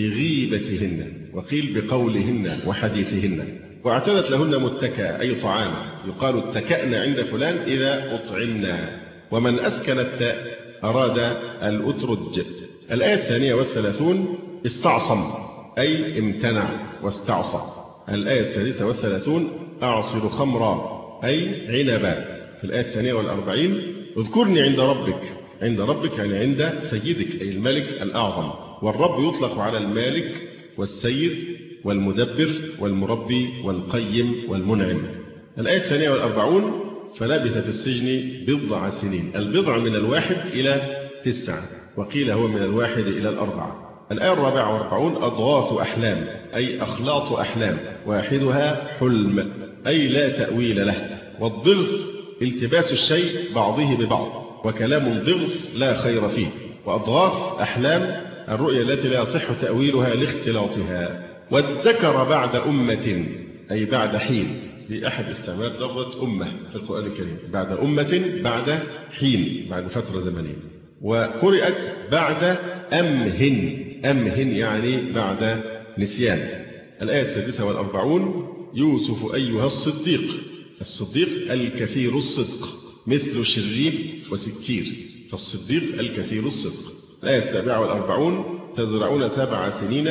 بغيبتهن، وقيل بقولهن وحديثهن. واعتدت لهن متكأ أي طعام، يقال اتكأن عند فلان إذا أطعمنا. ومن أسكن التاء أراد الأترج. الآية الثانية والثلاثون استعصم أي امتنع واستعصى. الآية الثالثة والثلاثون أعصر خمرا أي عنبا. في الآية الثانية والأربعين اذكرني عند ربك. عند ربك يعني عند سيدك أي الملك الأعظم، والرب يطلق على المالك والسيد والمدبر والمربي والقيم والمنعم. الآية الثانية والأربعون فلبث في السجن بضع سنين. البضع من الواحد إلى تسعة، وقيل هو من الواحد إلى الأربعة. الآية الرابعة والأربعون أضغاث أحلام أي أخلاط أحلام، واحدها حلم أي لا تأويل له. والضغث التباس الشيء بعضه ببعض، وكلام ضغث لا خير فيه. وأضغاث أحلام الرؤيا التي لا يصح تأويلها لاختلاطها. والذكر بعد أمة أي بعد حين، في أحد استعمالات لفظة أمة في القرآن الكريم، بعد أمة بعد حين، بعد فترة زمنية. وقرأت بعد أمهن، أمهن يعني بعد نسيان. الآية السادسة والأربعون يوسف أيها الصديق. الصديق الكثير الصدق، مثل شريب وسكير، فالصديق الكثير الصدق. الآية السابعة والأربعون تزرعون سبع سنين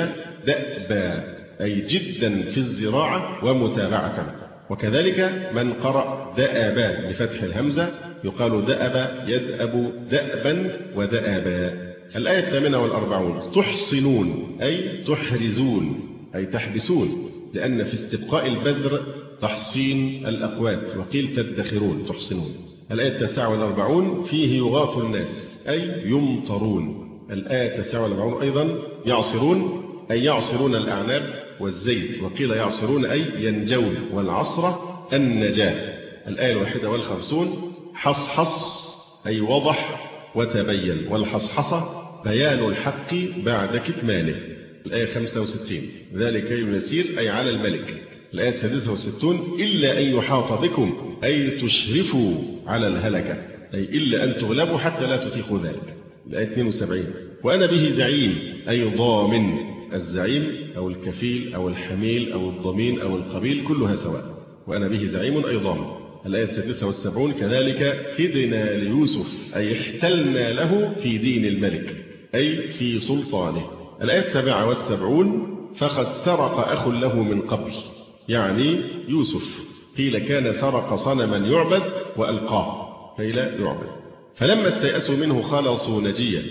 دأبا أي جدا في الزراعة ومتابعة. وكذلك من قرأ دأبا بفتح الهمزة يقال دأب يدأب دأبا ودأبا. الآية الثامنة والأربعون تحصنون أي تحرزون أي تحبسون، لأن في استبقاء البذر تحصين الأقوات، وقيل تدخرون تحصنون. الآية التاسعة والأربعون فيه يغاث الناس أي يمطرون. الآية التاسعة والأربعون أيضا يعصرون أي يعصرون الأعناب والزيت، وقيل يعصرون أي ينجون، والعصرة النجاة. الآية الواحدة والخمسون حصحص أي وضح وتبين، والحصحصة بيان الحق بعد كتمانه. الآية خمسة وستين ذلك يسير أي على الملك. الآية السادسة والستون إلا أن يحاط بكم أي تشرفوا على الهلكة، أي إلا أن تغلبوا حتى لا تطيقوا ذلك. الآية اثنين وسبعين وأنا به زعيم أي ضامن. الزعيم أو الكفيل أو الحميل أو الضمين أو القبيل كلها سواء، وأنا به زعيم أي ضامن. الآية السادسة والسبعون كذلك كدنا ليوسف أي احتلنا له في دين الملك أي في سلطانه. الآية السابعة والسبعون فقد سرق أخ له من قبل، يعني يوسف قيل كان سرق صنما يعبد وألقاه كي لا يعبد. فلما استيأسوا منه خلصوا نجيا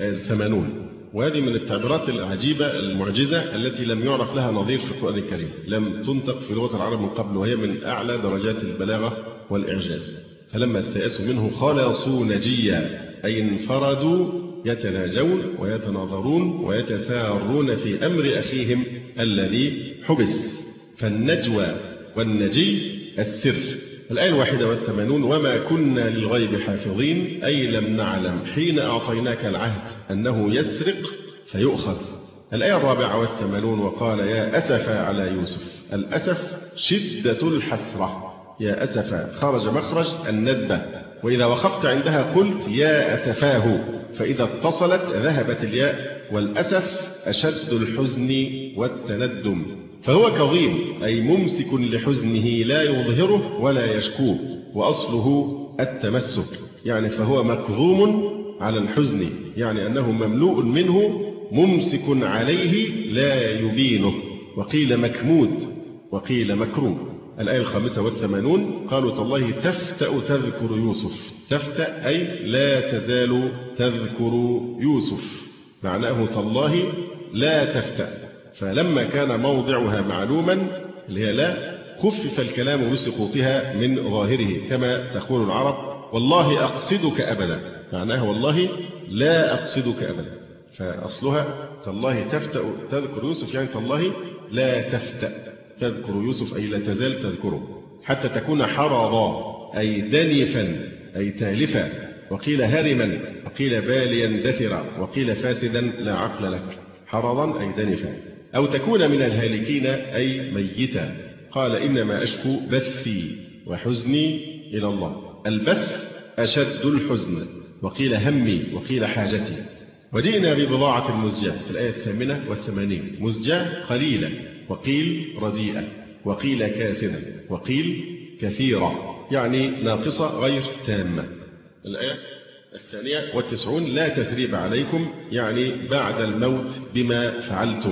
ثمانون. وهذه من التعبيرات العجيبة المعجزة التي لم يعرف لها نظير في القرآن الكريم، لم تنطق في لغة العرب من قبل، وهي من أعلى درجات البلاغة والإعجاز. فلما استيأسوا منه خلصوا نجيا أي انفردوا يتناجون ويتناظرون ويتسارون في أمر أخيهم الذي حبس. فالنجوى والنجي السر. الآية الواحدة والثمانون. وما كنا للغيب حافظين أي لم نعلم حين أعطيناك العهد أنه يسرق فيؤخذ. الآية الرابعة والثمانون. وقال يا أسف على يوسف. الأسف شدة الحسرة. يا أسف خرج مخرج الندبة، وإذا وقفت عندها قلت يا أسفاه، فإذا اتصلت ذهبت الياء. والأسف أشد الحزن والتندم. فهو كظيم أي ممسك لحزنه لا يظهره ولا يشكوه، وأصله التمسك، يعني فهو مكظوم على الحزن، يعني أنه مملوء منه ممسك عليه لا يبينه. وقيل مكمود وقيل مكروه. الآية الخامسة والثمانون. قالوا تالله تفتأ تذكر يوسف. تفتأ أي لا تزال تذكر يوسف، معناه تالله لا تفتأ. فلما كان موضعها معلوما اللي هي لا، خفف الكلام بسقوطها من ظاهره، كما تقول العرب والله أقصدك أبدا، معناها والله لا أقصدك أبدا. فأصلها تالله تفتأ تذكر يوسف، يعني تالله لا تفتأ تذكر يوسف أي لا تزال تذكره، حتى تكون حرضا أي دنفا أي تالفا، وقيل هرما وقيل باليا دثرا وقيل فاسدا لا عقل لك. حرضا أي دنفا. أو تكون من الهالكين أي ميتا. قال إنما أشكو بثي وحزني إلى الله. البث أشد الحزن، وقيل همي وقيل حاجتي. وجئنا ببضاعة مزجاة في الآية الثامنة والثمانين. مزجاة قليلة، وقيل رديئة، وقيل كاسدة، وقيل كثيرة، يعني ناقصة غير تامة. الآية الثانية والتسعون. لا تثريب عليكم، يعني بعد الموت بما فعلتم.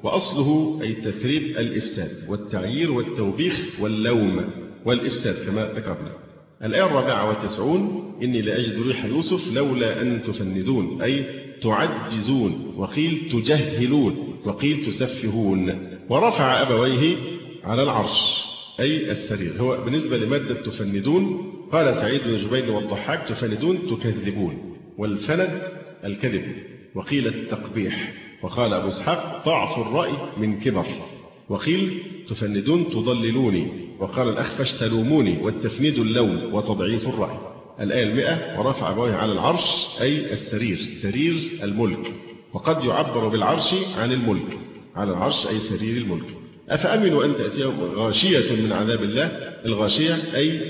وأصله أي التثريب الإفساد والتعيير والتوبيخ واللوم والإفساد كما ذكرنا. الآية الرابعة والتسعون. إني لأجد ريح يوسف لولا أن تفندون أي تعجزون، وقيل تجهلون، وقيل تسفهون. ورفع أبويه على العرش أي السرير. هو بالنسبة لمادة تفندون قال سعيد بن جبير والضحاك تفندون تكذبون، والفند الكذب، وقيل التقبيح. وقال أبو إسحاق ضعف الرأي من كبر، وقيل تفندون تضللوني، وقال الأخفش تلوموني، والتفنيد اللوم وتضعيف الرأي. الآية المئة. ورفع أبويه على العرش أي السرير، سرير الملك. وقد يعبر بالعرش عن الملك، على العرش أي سرير الملك. أفأمنوا أن تأتيهم غاشية من عذاب الله. الغاشية أي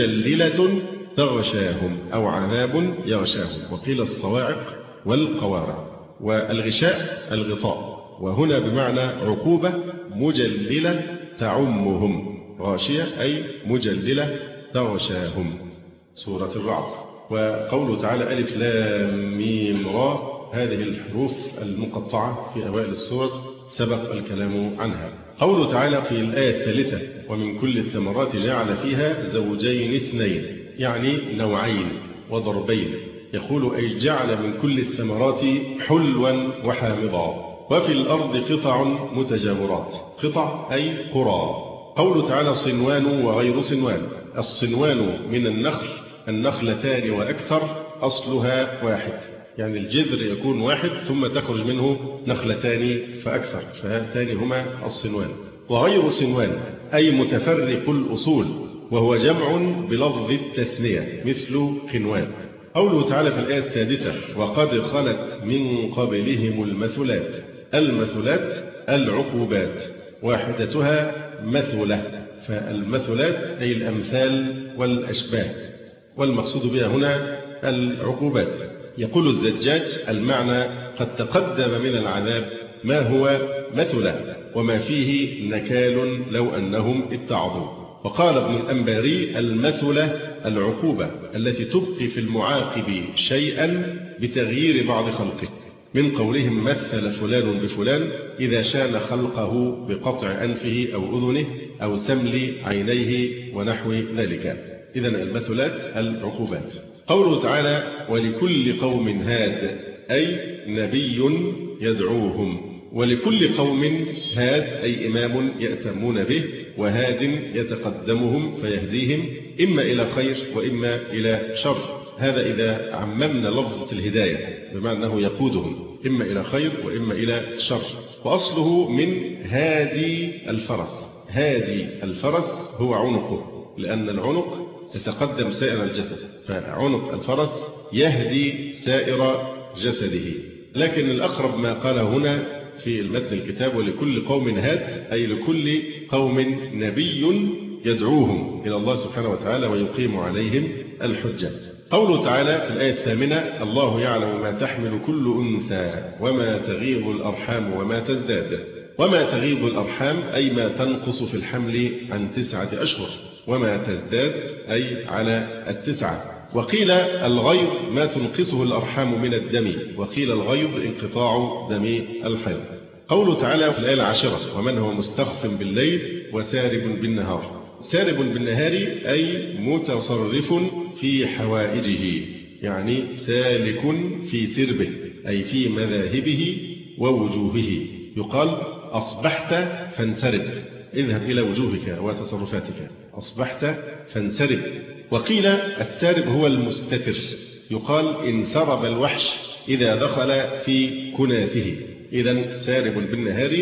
مجللة تغشاهم أو عذاب يغشاهم، وقيل الصواعق والقوارع. والغشاء الغطاء، وهنا بمعنى عقوبة مجللة تعمهم. غاشية أي مجللة تغشاهم. سورة الرعد. وقوله تعالى ألف لام ميم را، هذه الحروف المقطعة في أوائل السور سبق الكلام عنها. قوله تعالى في الآية الثالثة ومن كل الثمرات جعل فيها زوجين اثنين، يعني نوعين وضربين. يقول أي جعل من كل الثمرات حلوا وحامضا. وفي الأرض قطع متجاورات. قطع أي قرى. قوله تعالى صنوان وغير صنوان. الصنوان من النخل، النخلتان وأكثر، أصلها واحد، يعني الجذر يكون واحد ثم تخرج منه نخلتان فأكثر، فهاتان هما الصنوان. وغير صنوان أي متفرق الأصول، وهو جمع بلفظ التثنية مثل خنوان. قوله تعالى في الآية السادسة وقد خلت من قبلهم المثلات. المثلات العقوبات، واحدتها مثلة، فالمثلات أي الأمثال والأشباه، والمقصود بها هنا العقوبات. يقول الزجاج المعنى قد تقدم من العذاب ما هو مثلة وما فيه نكال لو أنهم اتعظوا. وقال ابن الأنباري المثلة العقوبة التي تبقي في المعاقب شيئا بتغيير بعض خلقه، من قولهم مثل فلان بفلان إذا شان خلقه بقطع أنفه أو أذنه أو سمل عينيه ونحو ذلك. إذن المثلات العقوبات. قوله تعالى ولكل قوم هاد أي نبي يدعوهم، ولكل قوم هاد أي إمام يأتمون به، وهاد يتقدمهم فيهديهم إما إلى خير وإما إلى شر. هذا إذا عممنا لفظة الهداية بمعنى أنه يقودهم إما إلى خير وإما إلى شر. وأصله من هادي الفرس. هادي الفرس هو عنقه، لأن العنق يتقدم سائر الجسد، فعنق الفرس يهدي سائر جسده. لكن الأقرب ما قال هنا في المتن الكتاب ولكل قوم هاد أي لكل قوم نبي يدعوهم إلى الله سبحانه وتعالى ويقيم عليهم الحجة. قوله تعالى في الآية الثامنة الله يعلم ما تحمل كل أنثى وما تغيض الأرحام وما تزداد. وما تغيض الأرحام أي ما تنقص في الحمل عن تسعة أشهر، وما تزداد أي على التسعة. وقيل الغيض ما تنقصه الأرحام من الدم، وقيل الغيض انقطاع دم الحيض. قوله تعالى في الآية العاشرة ومن هو مستخف بالليل وسارب بالنهار. سارب بالنهار أي متصرف في حوائجه، يعني سالك في سربه أي في مذاهبه ووجوهه. يقال أصبحت فانسرب، اذهب إلى وجوهك وتصرفاتك، أصبحت فانسرب. وقيل السارب هو المستتر، يقال انسرب الوحش إذا دخل في كناثه. إذن سارب بالنهار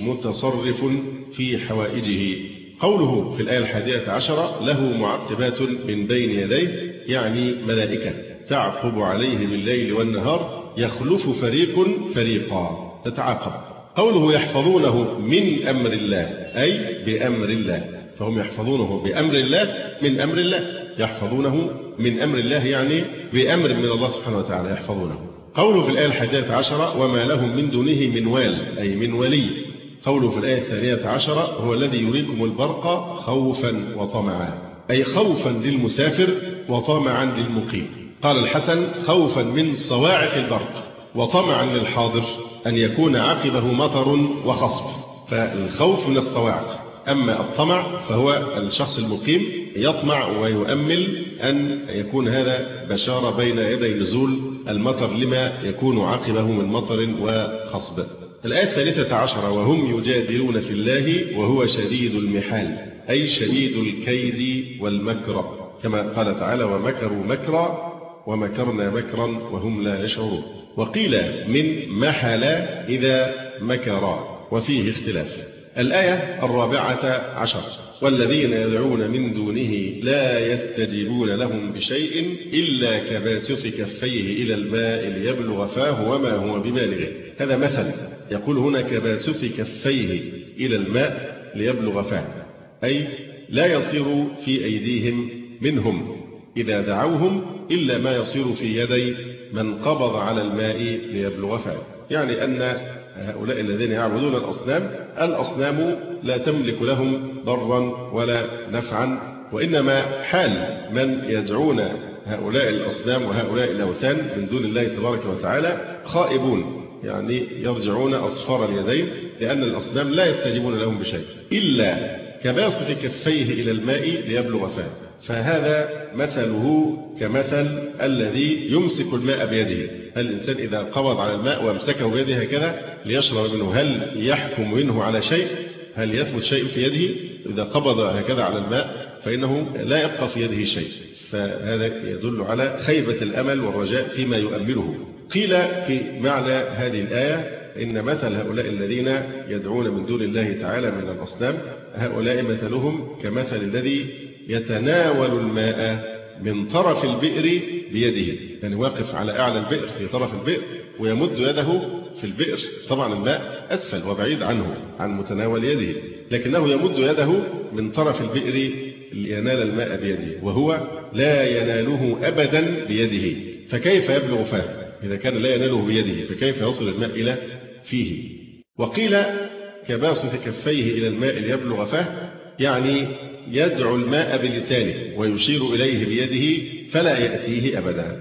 متصرف في حوائجه. قوله في الآية الحادية عشرة له معقبات من بين يديه يعني ملائكة تعقب عليه بالليل والنهار يخلف فريق فريقا تتعاقب. قوله يحفظونه من أمر الله أي بأمر الله، فهم يحفظونه بأمر الله من أمر الله، يحفظونه من أمر الله يعني بأمر من الله سبحانه وتعالى يحفظونه. قوله في الآية الحادية عشرة وما لهم من دونه من وال أي من ولي. قوله في الآية الثانية عشرة هو الذي يريكم البرق خوفا وطمعا أي خوفا للمسافر وطمعا للمقيم. قال الحسن خوفا من صواعق البرق، وطمعا للحاضر أن يكون عقبه مطر وخصب، فالخوف من الصواعق. أما الطمع فهو الشخص المقيم يطمع ويؤمل أن يكون هذا بشارة بين يدي نزول المطر لما يكون عقبه من مطر وخصب. الآية الثالثة عشرة وهم يجادلون في الله وهو شديد المحال أي شديد الكيد والمكر، كما قال تعالى ومكروا مكرا ومكرنا مكرا وهم لا يشعرون. وقيل من محل إذا مكرا وفيه اختلاف. الآية الرابعة عشر والذين يدعون من دونه لا يستجيبون لهم بشيء إلا كباسط كفيه إلى الماء ليبلغ فاه وما هو ببالغه. هذا مثل يقول هنا كباسط كفيه إلى الماء ليبلغ فاه أي لا يصير في أيديهم منهم إذا دعوهم إلا ما يصير في يدي من قبض على الماء ليبلغ فاه. يعني أن هؤلاء الذين يعبدون الأصنام الأصنام لا تملك لهم ضرا ولا نفعا، وإنما حال من يدعون هؤلاء الأصنام وهؤلاء الأوثان من دون الله تبارك وتعالى خائبون، يعني يرجعون أصفار اليدين، لأن الأصنام لا يستجيبون لهم بشيء إلا كباسط كفيه إلى الماء ليبلغ فاه. فهذا مثله كمثل الذي يمسك الماء بيده. الإنسان إذا قبض على الماء وامسكه بيده هكذا ليشرب منه هل يحكم منه على شيء؟ هل يثبت شيء في يده؟ إذا قبض هكذا على الماء فإنه لا يبقى في يده شيء، فهذا يدل على خيبة الأمل والرجاء فيما يؤمله. قيل في معنى هذه الآية إن مثل هؤلاء الذين يدعون من دون الله تعالى من الأصنام هؤلاء مثلهم كمثل الذي يتناول الماء من طرف البئر بيده، يعني واقف على أعلى البئر في طرف البئر ويمد يده في البئر، طبعا الماء أسفل وبعيد عنه عن متناول يده، لكنه يمد يده من طرف البئر لينال الماء بيده وهو لا يناله أبدا بيده، فكيف يبلغ فاه إذا كان لا يناله بيده؟ فكيف يصل الماء إلى فيه؟ وقيل كباسط كفيه إلى الماء ليبلغ فاه يعني يدعو الماء بلسانه ويشير إليه بيده فلا يأتيه أبدا.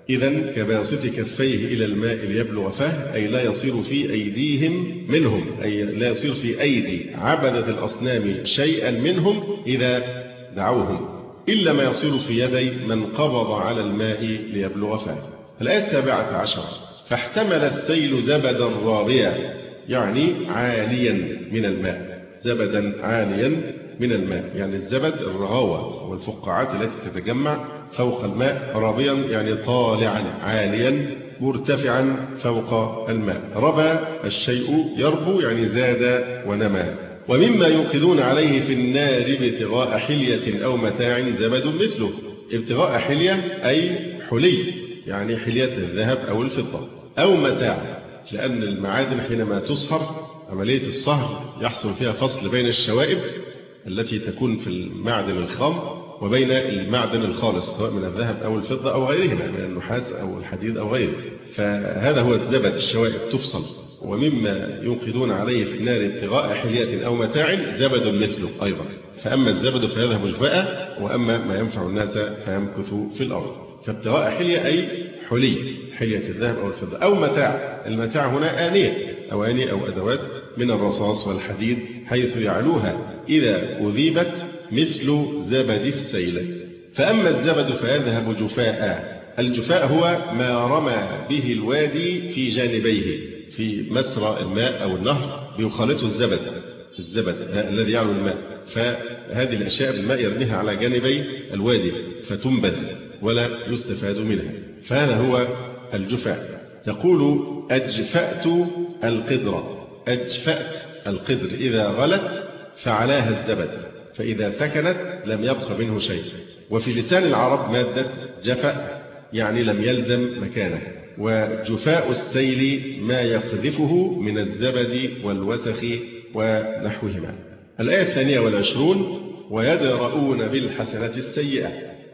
إذن كباسط كفيه إلى الماء ليبلغ فاه، أي لا يصير في أيديهم منهم، أي لا يصير في أيدي عبدة الأصنام شيئا منهم إذا دعوهم، إلا ما يصير في يدي من قبض على الماء ليبلغ فاه. الآية السابعة عشر: فاحتمل السيل زبدا رابيا، يعني عاليا من الماء، زبدا عاليا من الماء، يعني الزبد الرغاوة والفقاعات التي تتجمع فوق الماء، رابيا يعني طالعا عاليا مرتفعا فوق الماء. ربى الشيء يربو يعني زاد ونمى. ومما يوقدون عليه في النار ابتغاء حلية أو متاع زبد مثله. ابتغاء حلية أي حلي، يعني حلية الذهب أو الفضة، أو متاع، لأن المعادن حينما تصهر عملية الصهر يحصل فيها فصل بين الشوائب التي تكون في المعدن الخام وبين المعدن الخالص سواء من الذهب أو الفضة أو غيرهما من النحاس أو الحديد أو غيره، فهذا هو الزبد، الشوائب تفصل. ومما يوقدون عليه في النار ابتغاء حلية أو متاع زبد مثله أيضا. فأما الزبد فيذهب جفاء، وأما ما ينفع الناس فيمكث في الأرض. فابتغاء حلية أي حلي، حلية الذهب أو الفضة، أو متاع. المتاع هنا آنية، أواني أو أدوات من الرصاص والحديد حيث يعلوها إذا أذيبت مثل زبد السيل. فأما الزبد فيذهب جفاء. الجفاء هو ما رمى به الوادي في جانبيه، في مسرى الماء أو النهر بيخالطه الزبد، الزبد الذي يعلو الماء، فهذه الأشياء الماء يرميها على جانبي الوادي فتنبذ ولا يستفاد منها، فهذا هو الجفاء. تقول أجفأت القدر، أجفأت القدر إذا غلت فعلاها الزبد، فإذا سكنت لم يبق منه شيء. وفي لسان العرب مادة جفأ يعني لم يلزم مكانه. وجفاء السيل ما يقذفه من الزبد والوسخ ونحوهما. الآية الثانية والعشرون: ويدرؤون بالحسنة السيئة.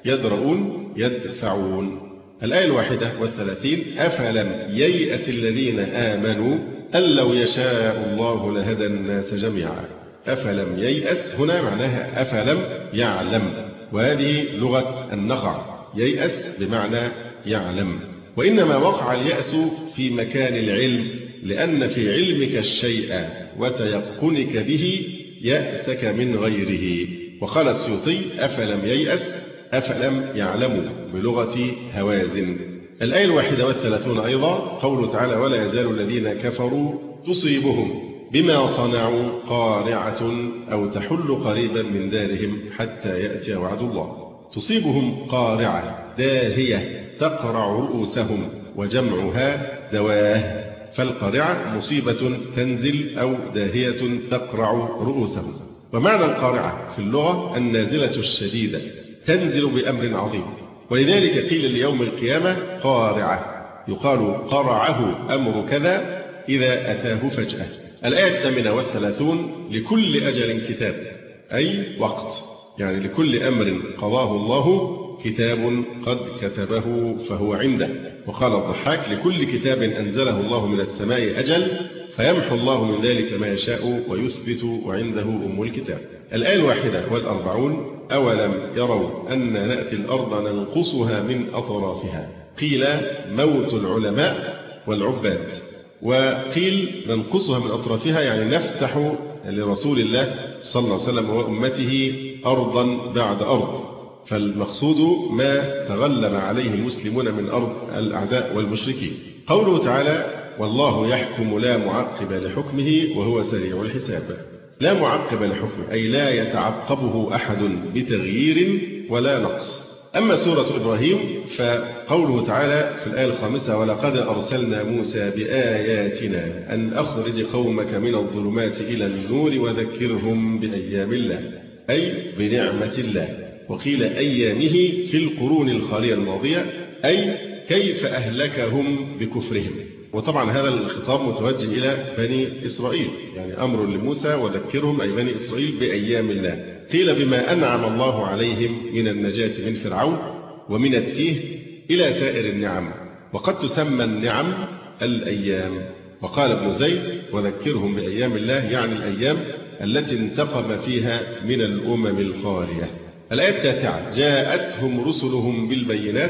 يدرؤون يدفعون. الآية الواحدة والثلاثين: أفلم ييأس الذين آمنوا أن لو يشاء الله لهدى الناس جميعا. أفلم ييأس هنا معناها أفلم يعلم، وهذه لغة النخع، ييأس بمعنى يعلم. وإنما وقع اليأس في مكان العلم، لأن في علمك الشيء وتيقنك به يأسك من غيره. وقال السيوطي: أفلم ييأس أفلم يعلموا بلغة هوازن. الآية الواحدة والثلاثون أيضا قوله تعالى: ولا يزال الذين كفروا تصيبهم بما صنعوا قارعة أو تحل قريبا من دارهم حتى يأتي وعد الله. تصيبهم قارعة داهية تقرع رؤوسهم، وجمعها دواه. فالقارعة مصيبة تنزل أو داهية تقرع رؤوسهم. ومعنى القارعة في اللغة النازلة الشديدة، تنزل بأمر عظيم. ولذلك قيل ليوم القيامة قارعة، يقال قرعه أمر كذا إذا أتاه فجأة. الآية الثامنة والثلاثون: لكل أجل كتاب، أي وقت، يعني لكل أمر قضاه الله كتاب قد كتبه فهو عنده. وقال الضحاك: لكل كتاب أنزله الله من السماء أجل فيمحو الله من ذلك ما يشاء ويثبت وعنده أم الكتاب. الآية الواحدة والأربعون: أولم يروا أن نأتي الأرض ننقصها من أطرافها. قيل موت العلماء والعباد، وقيل ننقصها من أطرافها يعني نفتح لرسول الله صلى الله عليه وسلم وأمته أرضا بعد أرض. فالمقصود ما تغلب عليه المسلمون من أرض الأعداء والمشركين. قوله تعالى: والله يحكم لا معقب لحكمه وهو سريع الحساب. لا معقب لحكمه أي لا يتعقبه أحد بتغيير ولا نقص. أما سورة إبراهيم فقوله تعالى في الآية الخامسة: ولقد أرسلنا موسى بآياتنا أن أخرج قومك من الظلمات إلى النور وذكرهم بأيام الله، أي بنعمة الله. وقيل أيامه في القرون الخالية الماضية، أي كيف أهلكهم بكفرهم. وطبعا هذا الخطاب متوجه إلى بني إسرائيل، يعني أمر لموسى وذكرهم أي بني إسرائيل بأيام الله. قيل بما أنعم الله عليهم من النجاة من فرعون ومن التيه إلى سائر النعم، وقد تسمى النعم الأيام. وقال ابن زيد: وذكرهم بأيام الله يعني الأيام التي انتقم فيها من الأمم الخالية. الآية التاسعة: جاءتهم رسلهم بالبينات،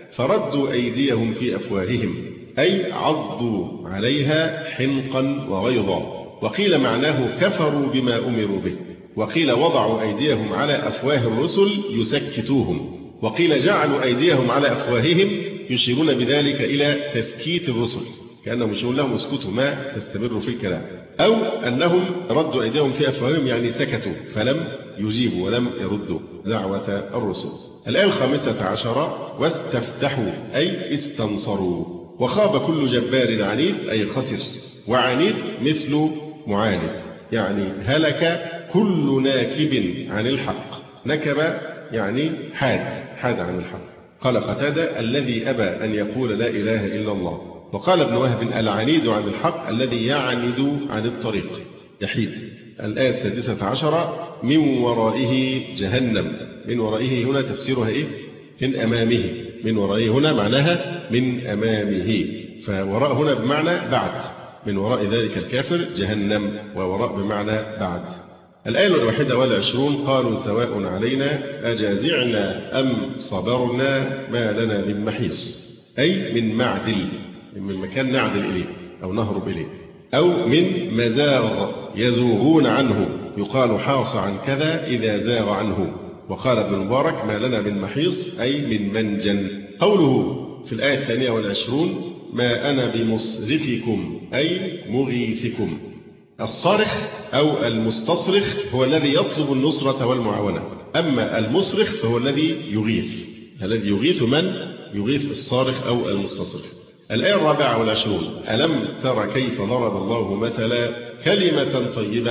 فردوا أيديهم في أفواههم أي عضوا عليها حنقا وغيظا. وقيل معناه كفروا بما أمروا به. وقيل وضعوا أيديهم على أفواه الرسل يسكتوهم. وقيل جعلوا أيديهم على أفواههم يشيرون بذلك إلى تسكيت الرسل، كأنهم يشيرون لهم اسكتوا ما تستمروا في الكلام، أو أنهم ردوا أيديهم في أفواههم يعني سكتوا فلم يجيبوا ولم يردوا دعوة الرسل. الآية الخامسة عشرة واستفتحوا أي استنصروا. وخاب كل جبار عنيد أي خسر، وعنيد مثل معاند يعني هلك كل ناكب عن الحق. نكب يعني حاد حاد عن الحق. قال قتادة الذي أبى أن يقول لا إله إلا الله. وقال ابن وهب العنيد عن الحق الذي يعند عن الطريق يحيد. الآية السادسة عشرة من ورائه جهنم. من ورائه هنا تفسيرها إيه؟ من أمامه. من ورائه هنا معناها من أمامه، فوراء هنا بمعنى بعد. من وراء ذلك الكافر جهنم، ووراء بمعنى بعد. الآية الواحدة والعشرون قالوا سواء علينا أجازعنا أم صبرنا ما لنا من محيص أي من معدل، من مكان نعدل إليه أو نهرب إليه، أو من مزاغ يزوغون عنه يقال حاص عن كذا إذا زاغ عنه. وقال ابن المبارك ما لنا من محيص أي من منجن. قوله في الآية الثانية والعشرون ما أنا بمصرخكم أي مغيثكم. الصارخ أو المستصرخ هو الذي يطلب النصرة والمعاونة، أما المصرخ فهو الذي يغيث. الذي يغيث من؟ يغيث الصارخ أو المستصرخ. الآية الرابعة والعشرون ألم تر كيف ضرب الله مثلا كلمة طيبة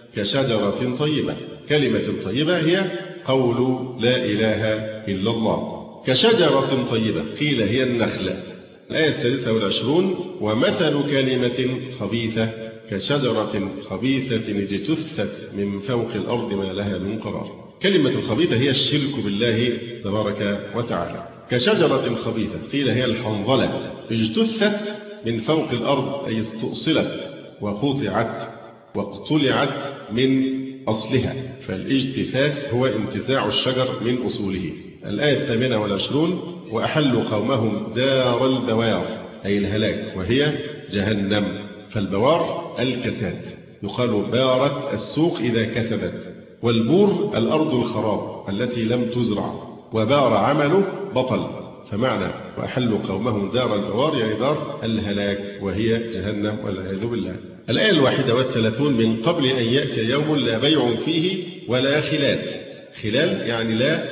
كشجرة طيبة. كلمة طيبة هي قول لا إله إلا الله. كشجرة طيبة قيل هي النخلة. الآية السادسة والعشرون ومثل كلمة خبيثة كشجرة خبيثة اجتثت من فوق الأرض ما لها من قرار. كلمة الخبيثة هي الشرك بالله تبارك وتعالى. كشجرة خبيثة قيل هي الحنظلة اجتثت من فوق الأرض أي استؤصلت وقطعت واقتلعت من أصلها، فالاجتثاث هو انتزاع الشجر من أصوله. الآية الثامنة والعشرون وأحلوا قومهم دار البوار أي الهلاك وهي جهنم. فالبوار الكساد، يقال بارت السوق إذا كسدت. والبور الأرض الخراب التي لم تزرع، وبار عمله بطل. فمعنى وأحلوا قومهم دار البوار يعني دار الهلاك وهي جهنم والعياذ بالله. الآية الواحدة والثلاثون من قبل أن يأتي يوم لا بيع فيه ولا خلال. خلال يعني لا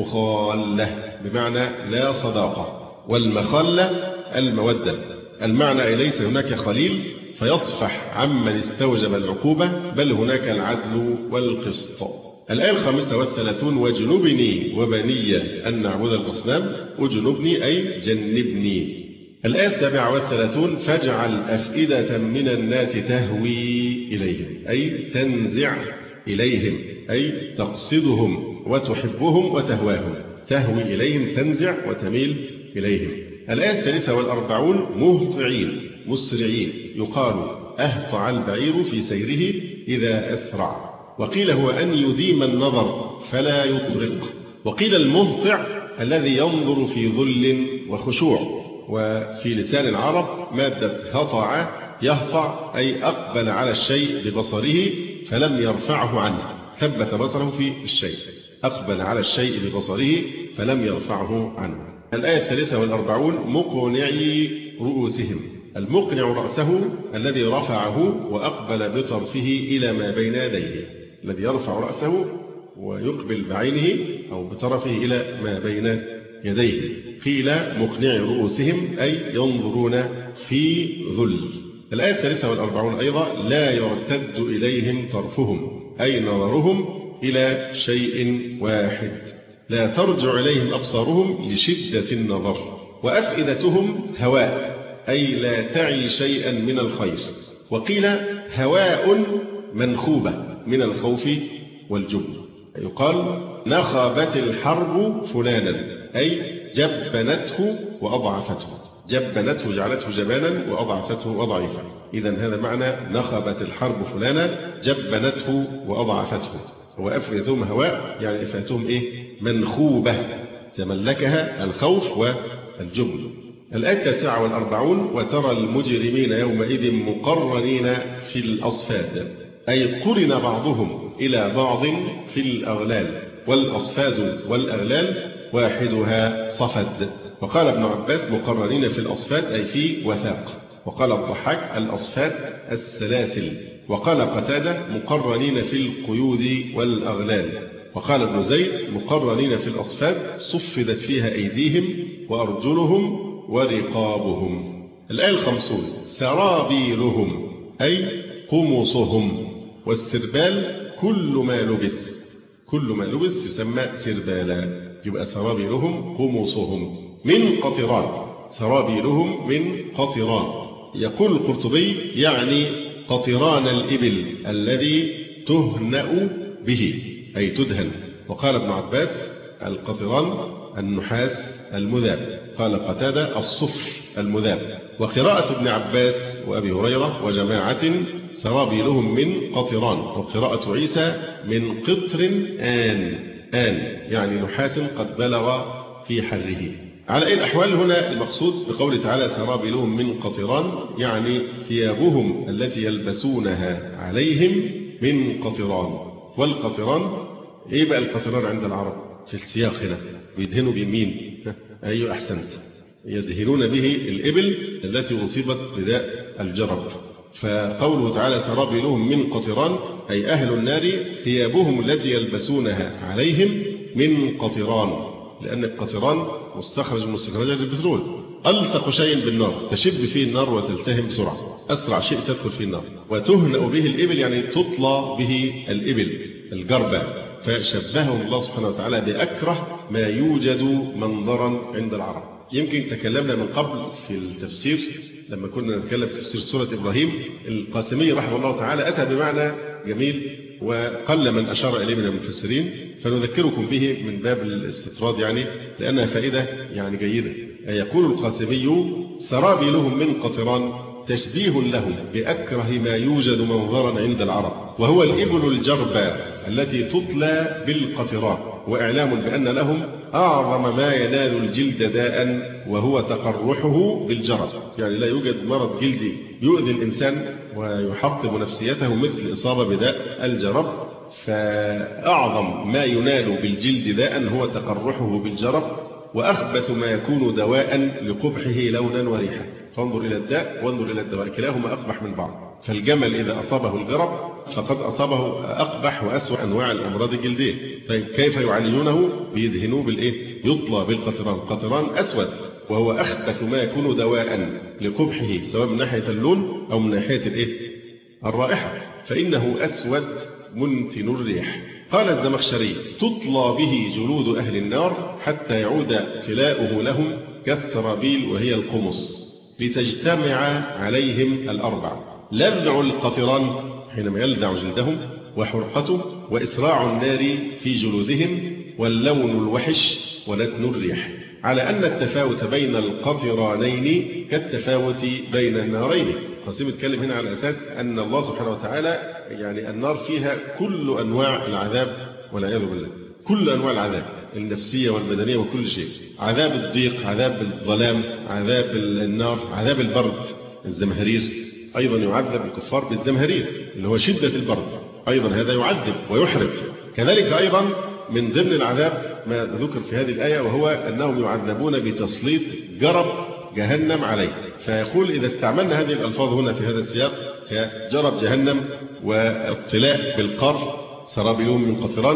مخالة بمعنى لا صداقة، والمخلة المودة. المعنى ليس هناك خليل فيصفح عمن استوجب العقوبة، بل هناك العدل والقسط. الآية الخامسة والثلاثون وجنبني وبني أن نعبد الأصنام. وجنبني أي جنبني. الآية السابعة والثلاثون فاجعل أفئدة من الناس تهوي إليهم أي تنزع إليهم أي تقصدهم وتحبهم وتهواهم. تهوي إليهم تنزع وتميل إليهم. الآية الثالثة والأربعون مهطعين مسرعين، يقال أهطع البعير في سيره إذا أسرع. وقيل هو أن يديم النظر فلا يطرق. وقيل المهطع الذي ينظر في ذل وخشوع. وفي لسان العرب مادة هطع يهطع أي أقبل على الشيء ببصره فلم يرفعه عنه، ثبت بصره في الشيء. أقبل على الشيء ببصره فلم يرفعه عنه. الآية الثالثة والأربعون مقنعي رؤوسهم. المقنع رأسه الذي رفعه وأقبل بطرفه إلى ما بين يديه. الذي يرفع رأسه ويقبل بعينه أو بطرفه إلى ما بين يديه. قيل مقنعي رؤوسهم أي ينظرون في ذل. الآية الثالثة والأربعون أيضا لا يرتد إليهم طرفهم أي نظرهم إلى شيء واحد. لا ترجع إليهم أبصارهم لشدة النظر. وأفئدتهم هواء أي لا تعي شيئا من الخير. وقيل هواء منخوبة من الخوف والجبن. يقال نخبت الحرب فلانا أي جبنته وأضعفته. جبنته جعلته جبانا وأضعفته أضعيفا. إذن هذا معنى نخبت الحرب فلانا جبنته وأضعفته. وأفئدتهم هواء يعني أفئدتهم إيه؟ منخوبة تملكها الخوف والجبن. الآية التاسعة والأربعون: وترى المجرمين يومئذ مقرنين في الأصفاد، أي قرن بعضهم إلى بعض في الأغلال، والأصفاد والأغلال واحدها صفد. وقال ابن عباس: مقرنين في الأصفاد أي في وثاق. وقال الضحاك: الأصفاد السلاسل. وقال قتادة: مقرنين في القيود والأغلال. وقال ابن زيد: مقرنين في الأصفاد صفدت فيها أيديهم وأرجلهم ورقابهم. الآية الخمسون: سرابيلهم أي قمصهم. والسربال كل ما لبس، كل ما لبس يسمى سربالا. يبقى سرابيلهم قمصهم من قطران، سرابيلهم من قطران. يقول القرطبي: يعني قطران الإبل الذي تهنأ به أي تدهن. وقال ابن عباس: القطران النحاس المذاب. قال قتادة: الصفر المذاب. وقراءة ابن عباس وأبي هريرة وجماعة: سرابيلهم من قطران. وقراءة عيسى: من قطر آن، آن يعني نحاس قد بلغ في حره. على أي الأحوال هنا المقصود بقوله تعالى: سرابيلهم من قطران، يعني ثيابهم التي يلبسونها عليهم من قطران. والقطران إيه بقى القطران عند العرب في السياق هنا؟ بيدهنوا بيمين. أيوة أحسنت، يدهنون به الإبل التي أصيبت بداء الجرب. فقوله تعالى: سرابيلهم من قطران أي أهل النار ثيابهم التي يلبسونها عليهم من قطران، لأن القطران مستخرج من مستخرجات البترول، ألصق شيء بالنار تشب فيه النار وتلتهم بسرعة، أسرع شيء تدخل فيه النار. وتهنأ به الإبل يعني تطلى به الإبل الجربة. فشبههم الله سبحانه وتعالى بأكره ما يوجد منظرا عند العرب. يمكن تكلمنا من قبل في التفسير لما كنا نتكلم في تفسير سورة إبراهيم، القاسمي رحمه الله تعالى أتى بمعنى جميل وقل من أشار إليه من المفسرين، فنذكركم به من باب الاستطراد يعني، لأنها فائدة يعني جيدة. يقول القاسمي: سرابيلهم من قطران تشبيه لهم بأكره ما يوجد منظرا عند العرب، وهو الإبل الجربة التي تطلى بالقطران، وإعلام بأن لهم أعظم ما ينال الجلد داء وهو تقرحه بالجرب. يعني لا يوجد مرض جلدي يؤذي الإنسان ويحطم نفسيته مثل إصابة بداء الجرب، فأعظم ما ينال بالجلد داء هو تقرحه بالجرب، وأخبث ما يكون دواء لقبحه لونا وريحا. فانظر إلى الداء وانظر إلى الدواء، كلاهما أقبح من بعض. فالجمل إذا أصابه الجرب فقد أصابه أقبح وأسوأ أنواع الأمراض الجلدية. طيب كيف يعالجونه؟ بيدهنوه بالإيه؟ يطلى بالقطران. قطران أسود وهو أخبث ما يكون دواء لقبحه سواء من ناحية اللون أو من ناحية الإيه؟ الرائحة، فإنه أسود منتن الريح. قال الزمخشري: تطلى به جلود أهل النار حتى يعود طلاؤه لهم كالسرابيل وهي القمص، لتجتمع عليهم الأربع: لذع القطران حينما يلذع جلدهم، وحرقته، وإسراع النار في جلودهم، واللون الوحش، ونتن الريح. على أن التفاوت بين القطرانين كالتفاوت بين النارين. قاسم يتكلم هنا على أساس أن الله سبحانه وتعالى يعني النار فيها كل أنواع العذاب والعياذ بالله، كل أنواع العذاب النفسية والبدنية وكل شيء. عذاب الضيق، عذاب الظلام، عذاب النار، عذاب البرد، الزمهرير أيضا يعذب الكفار بالزمهرير اللي هو شدة البرد، أيضا هذا يعذب ويحرق. كذلك أيضا من ضمن العذاب ما ذكر في هذه الآية، وهو أنهم يعذبون بتسليط جرب جهنم عليه. فيقول: إذا استعملنا هذه الألفاظ هنا في هذا السياق كجرب جهنم واطلاء بالقر سرابيلهم من قطران،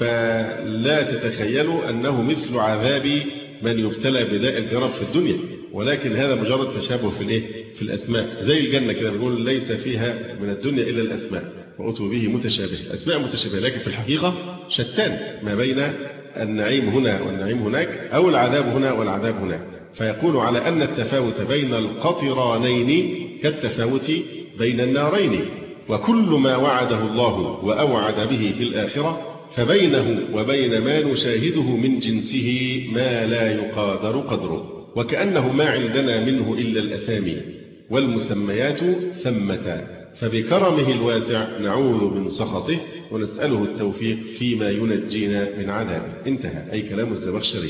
فلا تتخيلوا أنه مثل عذاب من يبتلى بداء الجرب في الدنيا، ولكن هذا مجرد تشابه في الإيه؟ في الأسماء. زي الجنة كده بنقول: ليس فيها من الدنيا إلا الأسماء وأتوا به متشابه، أسماء متشابهة، لكن في الحقيقة شتان ما بين النعيم هنا والنعيم هناك، أو العذاب هنا والعذاب هناك. فيقول: على أن التفاوت بين القطرانين كالتفاوت بين النارين، وكل ما وعده الله وأوعد به في الآخرة فبينه وبين ما نشاهده من جنسه ما لا يقادر قدره، وكأنه ما عندنا منه إلا الأسامي والمسميات ثمة، فبكرمه الواسع نعوذ من سخطه ونسأله التوفيق فيما ينجينا من عذابه. انتهى، أي كلام الزمخشري.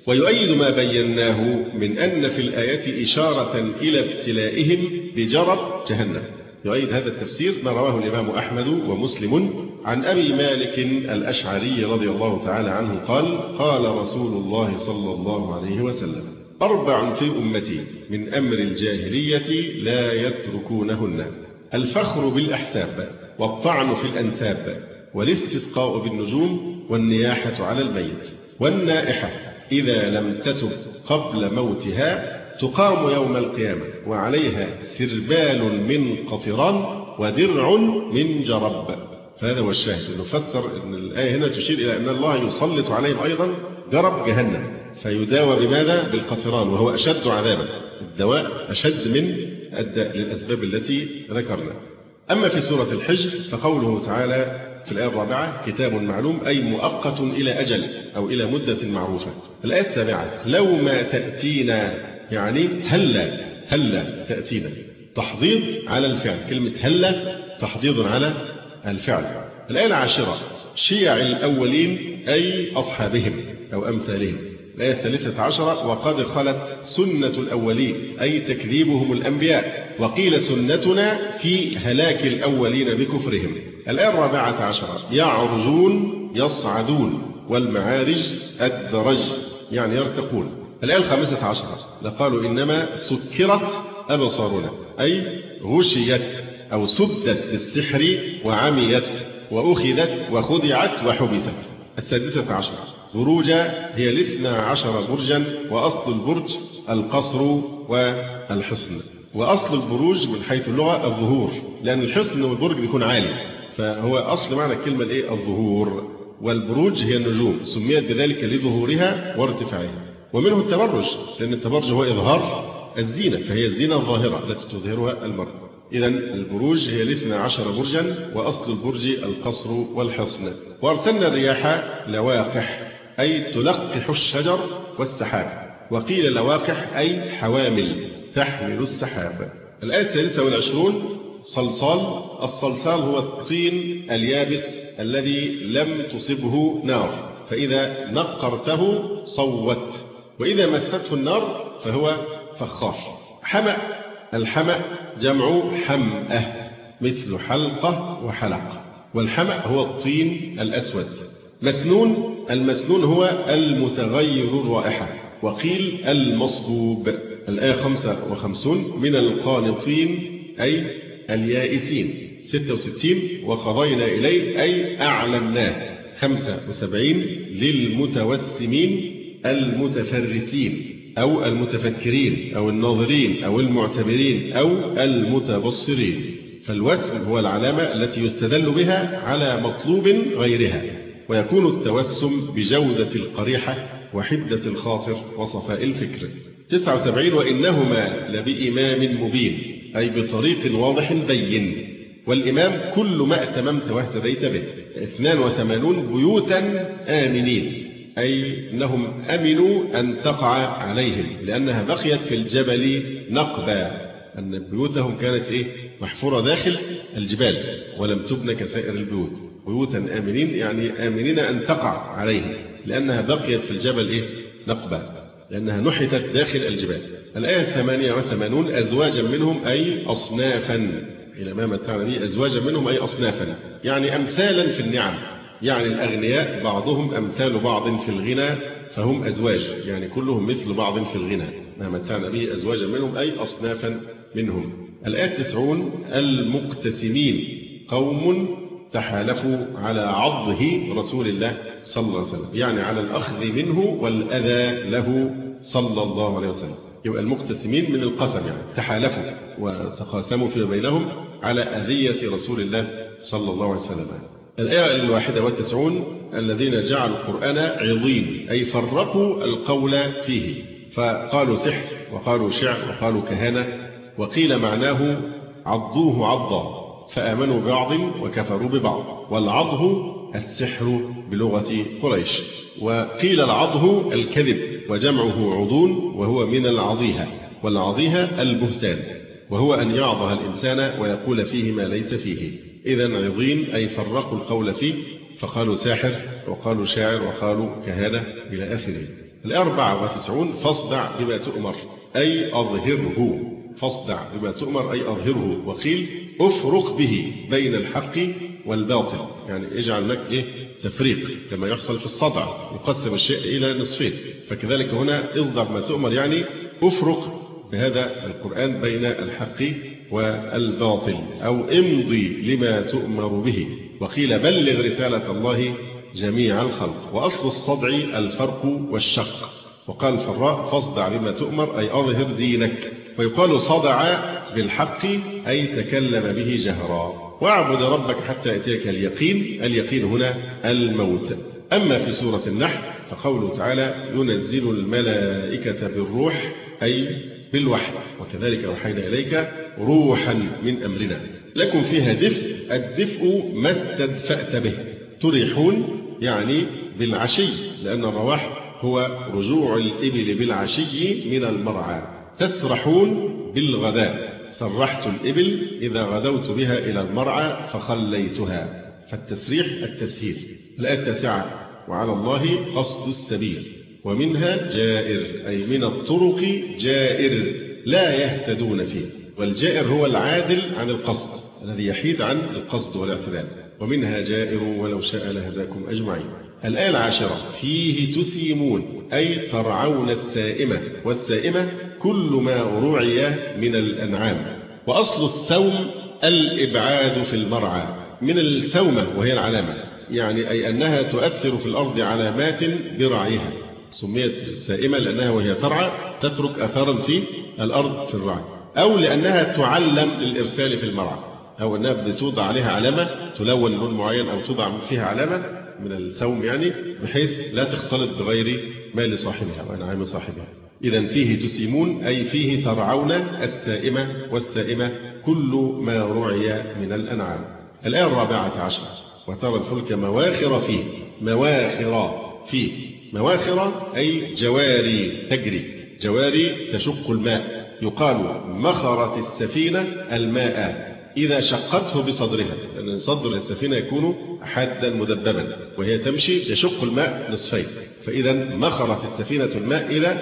ويؤيد ما بيناه من أن في الآية إشارة إلى ابتلائهم بجرب جهنم. يؤيد هذا التفسير ما رواه الإمام أحمد ومسلم عن أبي مالك الأشعري رضي الله تعالى عنه قال: قال رسول الله صلى الله عليه وسلم: أربع في أمتي من أمر الجاهلية لا يتركونهن: الفخر بالأحساب، والطعن في الأنساب، والاستسقاء بالنجوم، والنياحة على الميت. والنائحة إذا لم تتب قبل موتها تقام يوم القيامة وعليها سربال من قطران ودرع من جرب. فهذا هو الشاهد، نفسر أن الآية هنا تشير إلى أن الله يسلط عليهم أيضا جرب جهنم، فيداوى بماذا؟ بالقطران، وهو أشد عذابا، الدواء أشد من الداء للأسباب التي ذكرنا. أما في سورة الحجر فقوله تعالى في الآية الرابعة: كتاب معلوم، أي مؤقت إلى أجل أو إلى مدة معروفة. الآية السابعة: لو ما تأتينا، يعني هلا هلا تأتينا، تحضيض على الفعل، كلمة هلا تحضيض على الفعل. الآية العاشرة: شيع الأولين، أي أصحابهم أو أمثالهم. الآية الثالثة عشرة: وقد خلت سنة الأولين، أي تكذيبهم الأنبياء، وقيل سنتنا في هلاك الأولين بكفرهم. الآية الرابعة عشرة: يعرجون يصعدون، والمعارج الدرج، يعني يرتقون. الآية الخامسة عشرة: لقالوا إنما سكرت أبصارنا، أي غشيت أو سدت بالسحر وعميت وأخذت وخدعت وحبست. السادسة عشرة: بروجا، هي الاثنى عشر برجا، وأصل البرج القصر والحصن. وأصل البروج من حيث اللغة الظهور، لأن الحصن والبرج بيكون عالي، فهو أصل معنى الكلمة الإيه؟ الظهور. والبروج هي النجوم، سميت بذلك لظهورها وارتفاعها. ومنه التبرج، لأن التبرج هو إظهار الزينة، فهي الزينة الظاهرة التي تظهرها المرأة. إذن البروج هي الاثنى عشر برجا، وأصل البرج القصر والحصن. وأرسلنا الرياح لواقح، أي تلقح الشجر والسحاب، وقيل لواقح أي حوامل تحمل السحاب. الآية الثالثة والعشرون: صلصال. الصلصال هو الطين اليابس الذي لم تصبه نار، فإذا نقرته صوت، وإذا مسته النار فهو فخار. حمأ. الحمأ جمع حمأة، مثل حلقة وحلق، والحمأ هو الطين الأسود. مسنون. المسنون هو المتغير الرائحة، وقيل المصبوب. الآية خمسة وخمسون: من القانطين، أي اليائسين. ستة وستين: وقضينا إليه، أي أعلمناه. خمسة وسبعين: للمتوسمين، المتفرسين أو المتفكرين أو الناظرين أو المعتبرين أو المتبصرين. فالوسم هو العلامة التي يستدل بها على مطلوب غيرها، ويكون التوسم بجودة القريحة وحدة الخاطر وصفاء الفكر. تسعة وسبعين: وإنهما لبإمام مبين، أي بطريق واضح بين. والإمام كل ما أتممت واهتديت به. اثنان وثمانون: بيوتا آمنين، أي أنهم أمنوا أن تقع عليهم، لأنها بقيت في الجبل نقبا، أن بيوتهم كانت إيه؟ محفورة داخل الجبال ولم تبنى كسائر البيوت. بيوتا آمنين يعني آمنين أن تقع عليهم، لأنها بقيت في الجبل إيه؟ نقبا، لأنها نحتت داخل الجبال. الآية الثمانية وثمانون: أزواجا منهم، أي أصنافا. إلى ما متعنا به أزواجا منهم، أي أصنافا، يعني أمثالا في النعم، يعني الأغنياء بعضهم أمثال بعض في الغنى فهم أزواج، يعني كلهم مثل بعض في الغنى. ما متعنا به أزواجا منهم، أي أصنافا منهم. الآية التسعون: المقتسمين، قوم تحالفوا على عضه رسول الله صلى الله عليه وسلم، يعني على الأخذ منه والأذى له صلى الله عليه وسلم. يبقى المقتسمين من القسم، يعني تحالفوا وتقاسموا فيما بينهم على أذية رسول الله صلى الله عليه وسلم. الآية الواحدة والتسعون: الذين جعلوا القرآن عظيم، أي فرقوا القول فيه، فقالوا سحر وقالوا شعر وقالوا كهانة، وقيل معناه عضوه عضا، فآمنوا ببعض وكفروا ببعض. والعضه السحر بلغة قريش، وقيل العضه الكذب، وجمعه عضون، وهو من العضيهة، والعضيهة البهتان، وهو أن يعضها الإنسان ويقول فيه ما ليس فيه. إذن عظيم أي فرقوا القول فيه، فقالوا ساحر وقالوا شاعر وقالوا كهانة إلى آخره. الآية أربعة وتسعين فاصدع بما تؤمر أي أظهره، فاصدع بما تؤمر أي أظهره. وقيل أفرق به بين الحق والباطل، يعني اجعل هناك إيه تفريق كما يحصل في الصدع، يقسم الشيء إلى نصفين، فكذلك هنا اصدع بما تؤمر يعني أفرق بهذا القرآن بين الحق والباطل، أو امضي لما تؤمر به. وقيل بلغ رسالة الله جميع الخلق. وأصل الصدع الفرق والشق. وقال الفراء فاصدع بما تؤمر أي أظهر دينك. ويقال صدع بالحق أي تكلم به جهرا. واعبد ربك حتى يأتيك اليقين، اليقين هنا الموت. أما في سورة النحل فقوله تعالى ينزل الملائكة بالروح أي بالوحي، وكذلك أوحينا إليك روحا من أمرنا لكم فيها دفء. الدفء ما استدفأت به. تريحون يعني بالعشي، لأن الرواح هو رجوع الإبل بالعشي من المرعى. تسرحون بالغداء. سرحت الإبل إذا غدوت بها إلى المرعى فخليتها. فالتسريح التسهيل. الآية التاسعة وعلى الله قصد السبيل ومنها جائر أي من الطرق جائر لا يهتدون فيه. والجائر هو العادل عن القصد الذي يحيد عن القصد والاعتدال. ومنها جائر ولو شاء لهداكم أجمعين. الآية العاشرة فيه تسيمون أي ترعون السائمة. والسائمة كل ما رعي من الأنعام. وأصل السوم الإبعاد في المرعى من السومة وهي العلامة، يعني أي أنها تؤثر في الأرض علامات برعيها. سميت سائمة لأنها وهي ترعى تترك أثارا في الأرض في الرعي، أو لأنها تعلم للإرسال في المرعى، أو أنها بتوضع عليها علامة تلون لون معين أو توضع فيها علامة من السوم، يعني بحيث لا تختلط بغير مال صاحبها وأنعام صاحبها. إذن فيه تسيمون أي فيه ترعون السائمة، والسائمة كل ما رعي من الأنعام. الآية الرابعة عشر وترى الفلك مواخر فيه. مواخر فيه. مواخر أي جواري تجري، جواري تشق الماء. يقال مخرت السفينة الماء إذا شقته بصدرها، لأن صدر السفينة يكون حادا مدببا وهي تمشي يشق الماء نصفين، فإذا مخرت السفينة الماء إذا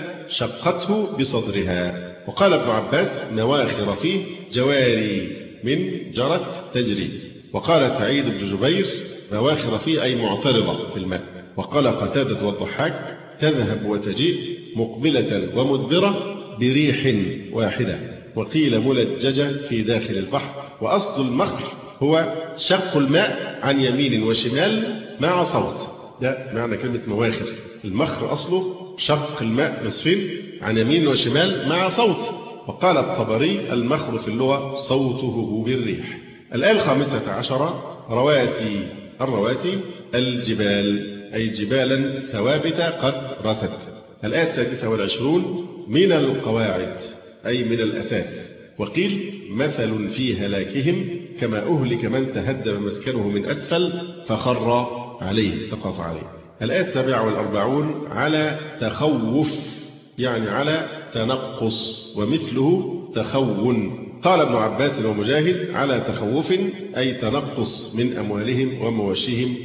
شقته بصدرها. وقال ابن عباس مواخر فيه جواري من جرت تجري. وقال سعيد بن جبير مواخر فيه أي معترضة في الماء. وقال قتادة والضحاك تذهب وتجيء مقبلة ومدبرة بريح واحدة. وقيل ملججة في داخل البحر. وأصل المخر هو شق الماء عن يمين وشمال مع صوت. ده معنى كلمة مواخر. المخر أصله شق الماء نصفين عن يمين وشمال مع صوت. وقال الطبري المخر في اللغة صوته بالريح. الآية الخامسة عشرة رواسي. الرواسي الجبال أي جبالا ثوابتة قد رست. الآية السادسة والعشرون من القواعد أي من الأساس. وقيل مثل في هلاكهم كما أهلك من تهدم مسكنه من أسفل فخر عليه سقط عليه. الآية السابعة والأربعون على تخوف يعني على تنقص، ومثله تخون. قال ابن عباس ومجاهد على تخوف أي تنقص من أموالهم ومواشيهم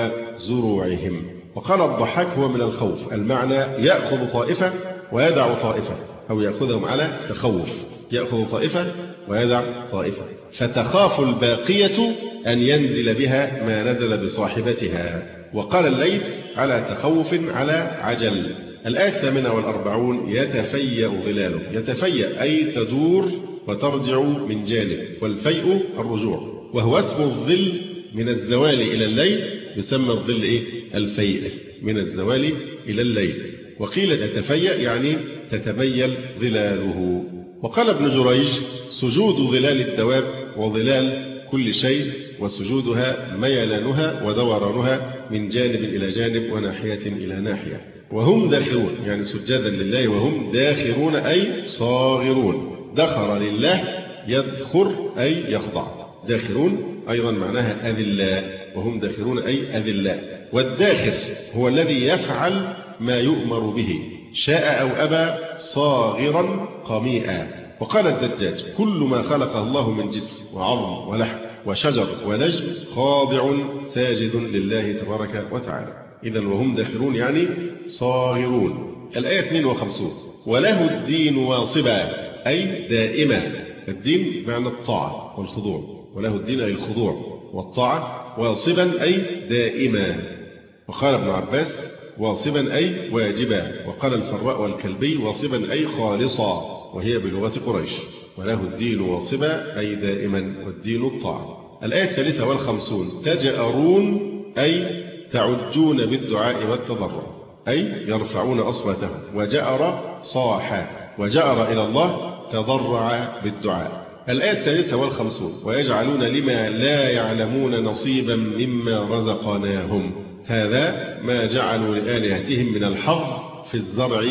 وزروعهم. وقال الضحاك هو من الخوف، المعنى يأخذ طائفة ويدع طائفة، أو يأخذهم على تخوف، يأخذ طائفة ويدع طائفة. فتخاف الباقية أن ينزل بها ما نزل بصاحبتها. وقال الليث على تخوف على عجل. الآية الثامنة والأربعون يتفيأ ظلاله. يتفيأ أي تدور وترجع من جانب، والفيء الرجوع، وهو اسم الظل من الزوال إلى الليل، يسمى الظل إيه؟ الفيء من الزوال إلى الليل. وقيل يتفيأ يعني تتميل ظلاله. وقال ابن جريج سجود ظلال الدواب وظلال كل شيء، وسجودها ميلانها ودورانها من جانب إلى جانب وناحية إلى ناحية. وهم داخرون يعني سجادا لله، وهم داخرون أي صاغرون. دخر لله يدخر أي يخضع. داخرون أيضا معناها أذلاء، وهم داخرون أي أذلاء. والداخر هو الذي يفعل ما يؤمر به شاء أو أبى صاغرا قميئا. وقال الزجاج كل ما خلقه الله من جسم وعظم ولحم وشجر ونجم خاضع ساجد لله تبارك وتعالى. إذن وهم داخرون يعني صاغرون. الآية اثنين وخمسين وله الدين واصبا أي دائما. الدين معنى الطاعة والخضوع، وله الدين أي الخضوع والطاعة، واصبا أي دائما. وقال ابن عباس واصبا أي واجبا، وقال الفراء والكلبي واصبا أي خالصا، وهي بلغة قريش. وله الدين واصبا أي دائما، والدين الطاعة. الآية الثالثة والخمسون تجأرون أي تعجون بالدعاء والتضرع، أي يرفعون أصواتهم. وجأر صاح، وجأر إلى الله تضرع بالدعاء. الآية الثالثة والخمسون ويجعلون لما لا يعلمون نصيبا مما رزقناهم، هذا ما جعلوا لآلهتهم من الحظ في الزرع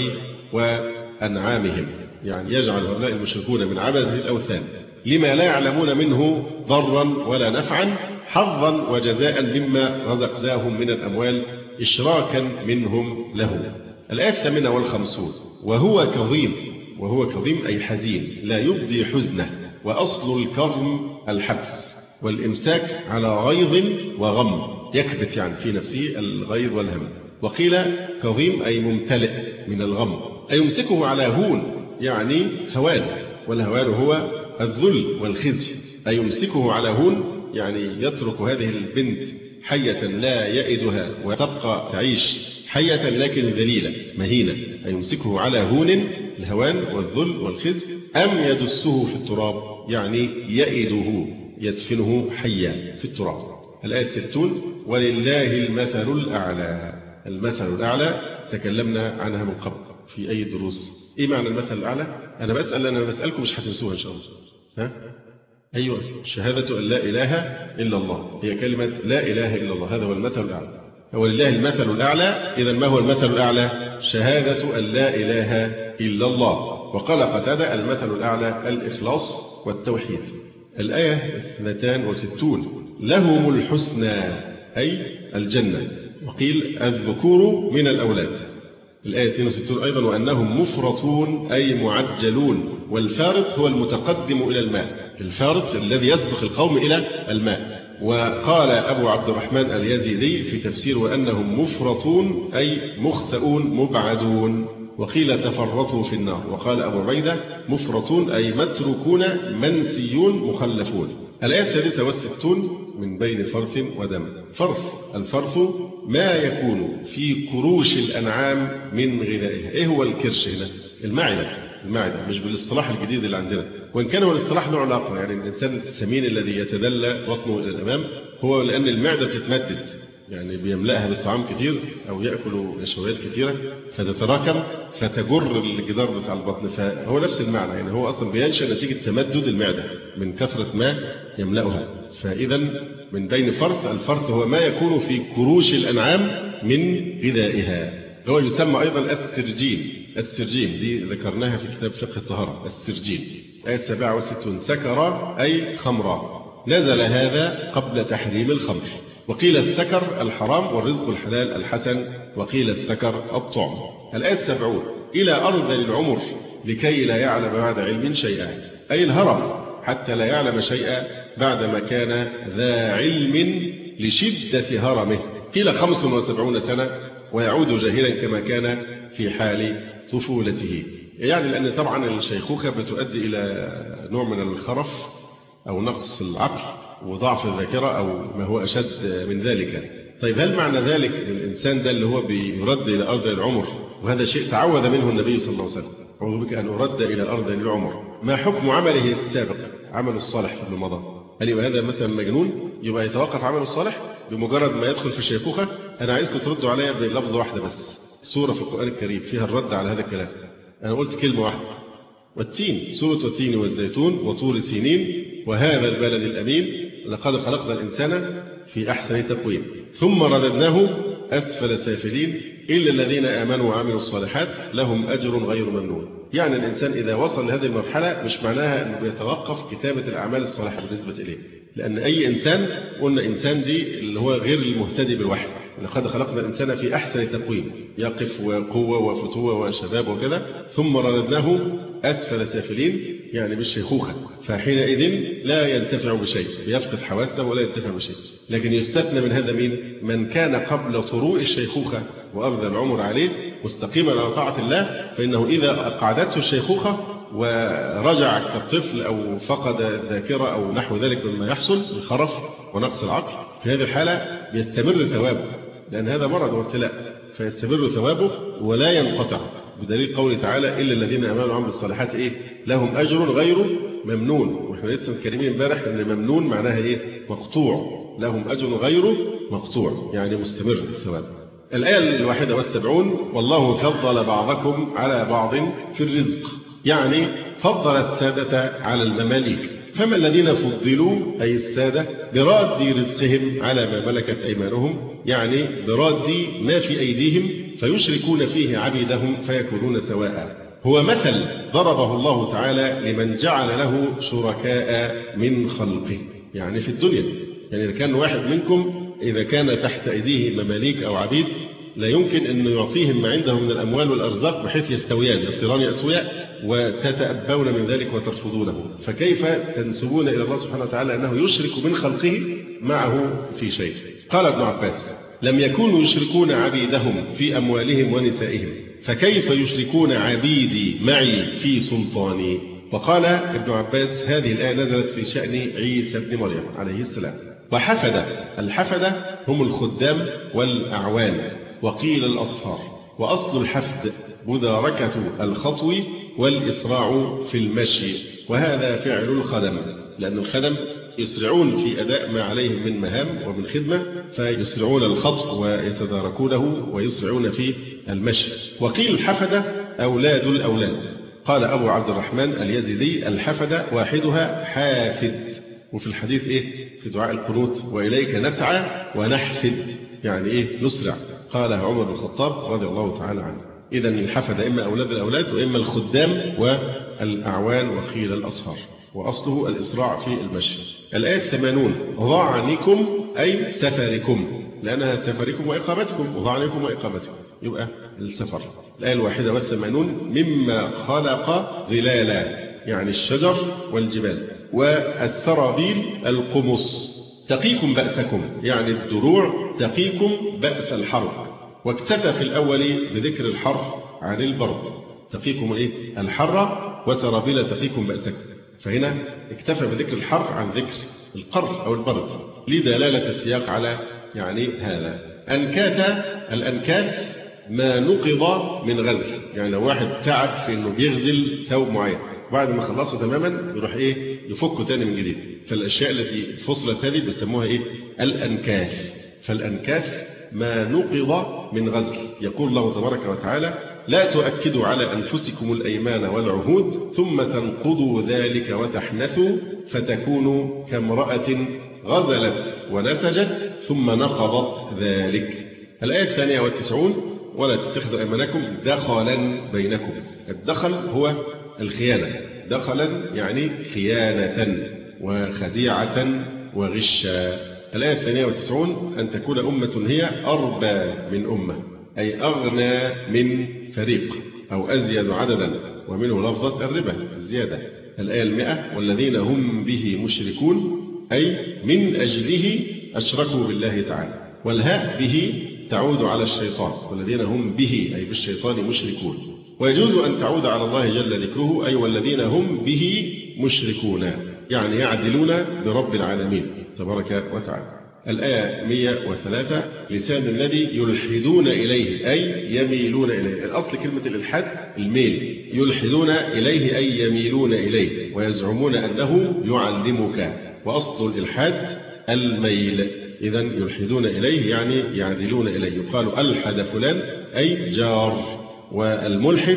وأنعامهم. يعني يجعل هؤلاء المشركون من عبدة الأوثان لما لا يعلمون منه ضرا ولا نفعا حظا وجزاء مما رزقناهم من الأموال إشراكا منهم له. الآية الثامنة والخمسون وهو كظيم، وهو كظيم أي حزين لا يبدي حزنه، وأصل الكظم الحبس والإمساك على غيظ وغم، يكبت يعني في نفسه الغيظ والهم. وقيل كظيم أي ممتلئ من الغم، أي يمسكه على هون يعني هوان، والهوان هو الذل والخزي، أي يمسكه على هون يعني يترك هذه البنت حية لا يئدها وتبقى تعيش حية لكن ذليلة مهينة، أي يمسكه على هون الهوان والذل والخزي، أم يدسه في التراب يعني يئده يدفنه حيا في التراب. الآية الستون ولله المثل الأعلى. المثل الأعلى تكلمنا عنها من قبل في أي دروس. إيه معنى المثل الأعلى؟ أنا بسأل أنا بسألكم مش هتنسوها إن شاء الله. ها؟ أيوة، شهادة أن لا إله إلا الله، هي كلمة لا إله إلا الله، هذا هو المثل الأعلى. ولله المثل الأعلى. إذا ما هو المثل الأعلى؟ شهادة أن لا إله إلا الله. وقال قتادة المثل الأعلى الإخلاص والتوحيد. الآية اثنتان وستون لهم الحسنى أي الجنة، وقيل الذكور من الأولاد. الآية اثنين وستون أيضا وأنهم مفرطون أي معجلون، والفارط هو المتقدم إلى الماء، الفارط الذي يسبق القوم إلى الماء. وقال أبو عبد الرحمن اليزيدي في تفسير وأنهم مفرطون أي مخسؤون مبعدون، وقيل تفرطوا في النار. وقال أبو عبيدة مفرطون أي متروكون منسيون مخلفون. الآية الثالثة والستون من بين فرث ودم. فرث الفرث ما يكون في كروش الأنعام من غذائها. إيه هو الكرش هنا؟ المعدة. المعدة مش بالاصطلاح الجديد اللي عندنا، وإن كان هو الاصطلاح له علاقة، يعني الإنسان السمين الذي يتدلى بطنه إلى الأمام هو لأن المعدة بتتمدد، يعني بيملأها بالطعام كتير أو يأكل نشويات كثيرة فتتراكم فتجر الجدار بتاع البطن، فهو نفس المعنى، يعني هو أصلا بينشأ نتيجة تمدد المعدة من كثرة ما يملأها. فإذا من بين فرث، الفرث هو ما يكون في كروش الأنعام من غذائها، هو يسمى أيضا السرجين. السرجين دي ذكرناها في كتاب فقه الطهارة. السرجين. آية سبعة وستون سكر أي خمرا، نزل هذا قبل تحريم الخمر. وقيل السكر الحرام والرزق الحلال الحسن، وقيل السكر الطعم. الآية السبعون إلى أرض العمر لكي لا يعلم بعد علم شيئا، أي الهرم حتى لا يعلم شيئا بعدما كان ذا علم لشدة هرمه. قيل خمس وسبعون سنة ويعود جاهلا كما كان في حال طفولته، يعني لأن طبعا الشيخوخة بتؤدي إلى نوع من الخرف أو نقص العقل وضعف الذاكرة أو ما هو أشد من ذلك. طيب هل معنى ذلك الإنسان ده اللي هو بيرد إلى أرض العمر، وهذا شيء تعوذ منه النبي صلى الله عليه وسلم، أعوذ بك أن أرد إلى أرض العمر، ما حكم عمله السابق عمل الصالح في رمضان؟ هل يبقى هذا مثلا مجنون يبقى يتوقف عمله الصالح بمجرد ما يدخل في الشيخوخة؟ أنا عايزكم تردوا عليا بلفظة واحدة بس، سورة في القرآن الكريم فيها الرد على هذا الكلام. أنا قلت كلمة واحدة، والتين، سورة والتين والزيتون وطور سينين وهذا البلد الأمين لقد خلقنا الإنسان في أحسن تقويم ثم رددناه أسفل سافلين إلا الذين آمنوا وعملوا الصالحات لهم أجر غير ممنون. يعني الإنسان إذا وصل لهذه المرحلة مش معناها أنه يتوقف كتابة الأعمال الصالحة بالنسبة إليه، لأن أي إنسان، قلنا إنسان دي اللي هو غير المهتدي بالوحي، لقد خلقنا الإنسان في أحسن تقويم، يقف وقوة وفتوة وشباب وكذا، ثم رددناه أسفل سافلين يعني بالشيخوخة، فحينئذ لا ينتفع بشيء، بيفقد حواسه ولا ينتفع بشيء. لكن يستثنى من هذا مين؟ من كان قبل طروء الشيخوخة وأبذل العمر عليه مستقيما على طاعة الله، فإنه إذا أقعدته الشيخوخة ورجع كالطفل أو فقد الذاكرة أو نحو ذلك مما يحصل الخرف ونقص العقل، في هذه الحالة يستمر ثوابه، لأن هذا مرض وابتلاء، فيستمر ثوابه ولا ينقطع، بدليل قوله تعالى إلا الذين آمنوا وعملوا الصالحات إيه؟ لهم أجر غير ممنون. وإحنا لسه متكلمين امبارح إن ممنون معناها إيه؟ مقطوع. لهم أجر غير مقطوع، يعني مستمر الثواب. الآية الواحدة والسبعون: والله فضل بعضكم على بعض في الرزق، يعني فضل السادة على المماليك، فما الذين فضلوا أي السادة براد رزقهم على ما ملكت أيمانهم، يعني براد ما في أيديهم فيشركون فيه عبيدهم فيكونون سواء. هو مثل ضربه الله تعالى لمن جعل له شركاء من خلقه، يعني في الدنيا. يعني إذا كان واحد منكم إذا كان تحت أيديه مماليك أو عبيد لا يمكن أن يعطيهم ما عنده من الأموال والأرزاق بحيث يستويان يصيران أسوياء، وتتأبون من ذلك وترفضونه، فكيف تنسبون إلى الله سبحانه وتعالى أنه يشرك من خلقه معه في شيء؟ قال ابن عباس: لم يكونوا يشركون عبيدهم في أموالهم ونسائهم، فكيف يشركون عبيدي معي في سلطاني؟ وقال ابن عباس: هذه الآية نزلت في شأن عيسى بن مريم عليه السلام. وحفد، الحفدة هم الخدام والأعوان، وقيل الأصهار. وأصل الحفد مداركة الخطو والإسراع في المشي، وهذا فعل الخدم، لأن الخدم يسرعون في أداء ما عليهم من مهام ومن خدمة، فيسرعون الخطو ويتداركونه ويسرعون في المشي. وقيل الحفدة أولاد الأولاد. قال أبو عبد الرحمن اليزيدي: الحفدة واحدها حافد. وفي الحديث إيه؟ في دعاء القنوت: وإليك نسعى ونحفد، يعني إيه؟ نسرع. قال عمر بن الخطاب رضي الله تعالى عنه. إذا الحفدة إما أولاد الأولاد وإما الخدام والأعوان، وقيل الأصهار. وأصله الإسراع في المشي. الآية الثمانون: ضعنكم أي سفركم، لأنها سفركم وإقامتكم، وضعنكم وإقامتكم يبقى السفر. الآية الواحدة والثمانون: مما خلق ظلالا، يعني الشجر والجبال. والسرابيل القمص. تقيكم بأسكم، يعني الدروع تقيكم بأس الحرب. واكتفى في الأول بذكر الحر عن البرد، تقيكم إيه؟ الحر، وسرابيل تقيكم بأسكم. فهنا اكتفى بذكر الحر عن ذكر القر أو البرد لدلالة السياق على يعني هذا. أنكاث، الأنكاث ما نقض من غزل، يعني لو واحد تعب في إنه بيغزل ثوب معين بعد ما خلصه تماما يروح إيه؟ يفكه تاني من جديد. فالأشياء التي فصلت هذه بيسموها إيه؟ الأنكاث. فالأنكاث ما نقض من غزل. يقول الله تبارك وتعالى: لا تؤكدوا على أنفسكم الأيمان والعهود ثم تنقضوا ذلك وتحنثوا فتكونوا كامرأة غزلت ونسجت ثم نقضت ذلك. الآية الثانية والتسعون: ولا تتخذوا أيمانكم دخلا بينكم. الدخل هو الخيانة، دخلا يعني خيانة وخديعة وغشا. الآية الثانية والتسعون: أن تكون أمة هي أربى من أمة، أي أغنى من فريق أو أزيد عددا، ومنه لفظة الربا الزيادة. الآية المئة: والذين هم به مشركون، أي من أجله أشركوا بالله تعالى. والهاء به تعود على الشيطان، والذين هم به أي بالشيطان مشركون. ويجوز أن تعود على الله جل ذكره، أي والذين هم به مشركون، يعني يعدلون برب العالمين تبارك وتعالى. الآية مئة وثلاثة: لسان الذي يلحدون إليه أي يميلون إليه. الأصل كلمة الإلحاد الميل، يلحدون إليه أي يميلون إليه، ويزعمون أنه يعلمك. وأصل الإلحاد الميل. إذا يلحدون إليه يعني يعدلون إليه. يقال ألحد فلان أي جار. والملحد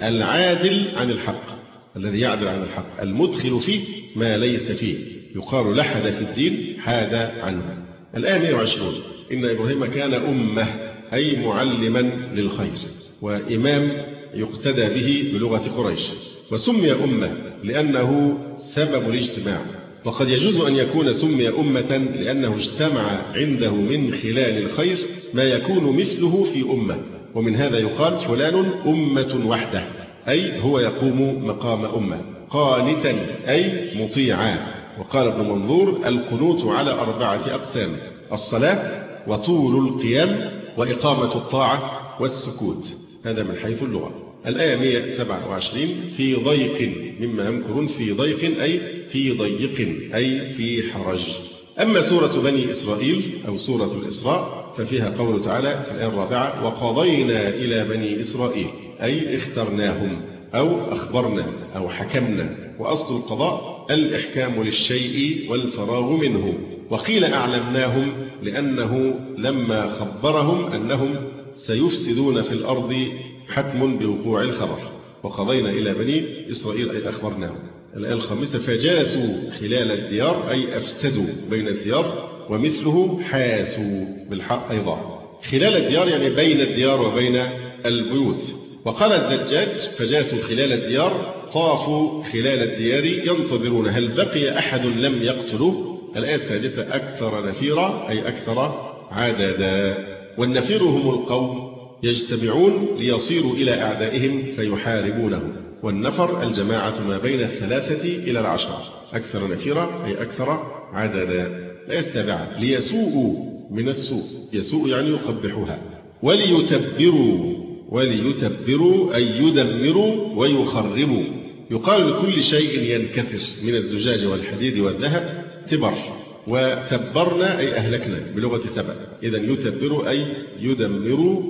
العادل عن الحق، الذي يعدل عن الحق، المدخل فيه ما ليس فيه. يقال لحد في الدين، حاد عنه. الآية مئة وعشرون: إن إبراهيم كان أمة أي معلما للخير، وإمام يقتدى به بلغة قريش. وسمي أمة لأنه سبب الاجتماع، وقد يجوز أن يكون سمي أمة لأنه اجتمع عنده من خلال الخير ما يكون مثله في أمة. ومن هذا يقال فلان أمة وحده، أي هو يقوم مقام أمة. قانتا أي مطيعا. وقال ابن منظور القنوت على أربعة أقسام: الصلاة وطول القيام وإقامة الطاعة والسكوت. هذا من حيث اللغة. الآية مئة وسبعة وعشرين: في ضيق مما يمكرون. في ضيق أي في ضيق أي في حرج. أما سورة بني إسرائيل أو سورة الإسراء ففيها قوله تعالى في الآية الرابعة: وقضينا إلى بني إسرائيل أي اخترناهم أو أخبرنا أو حكمنا. وأصل القضاء الإحكام للشيء والفراغ منه. وقيل أعلمناهم لأنه لما خبرهم أنهم سيفسدون في الأرض حتم بوقوع الخبر. وقضينا إلى بني إسرائيل أي أخبرناهم. الآية الخامسة: فجاسوا خلال الديار أي أفسدوا بين الديار. ومثله حاسوا بالحق أيضا. خلال الديار يعني بين الديار وبين البيوت. وقال الزجاج: فجاسوا خلال الديار طافوا خلال الديار ينتظرون هل بقي أحد لم يقتلوه. الآية السادسة: أكثر نفيرا أي أكثر عددا. والنفير هم القوم يجتمعون ليصيروا إلى أعدائهم فيحاربونهم. والنفر الجماعة ما بين الثلاثة إلى العشرة. أكثر نفيرا أي أكثر عددا. الآية السابعة: ليسوءوا من السوء. يسوء يعني يقبحها. وليتبروا وليتبروا أي يدمروا ويخربوا. يقال لكل شيء ينكسر من الزجاج والحديد والذهب تبر. وتبرنا أي أهلكنا بلغة سبأ. إذن يتبروا أي يدمروا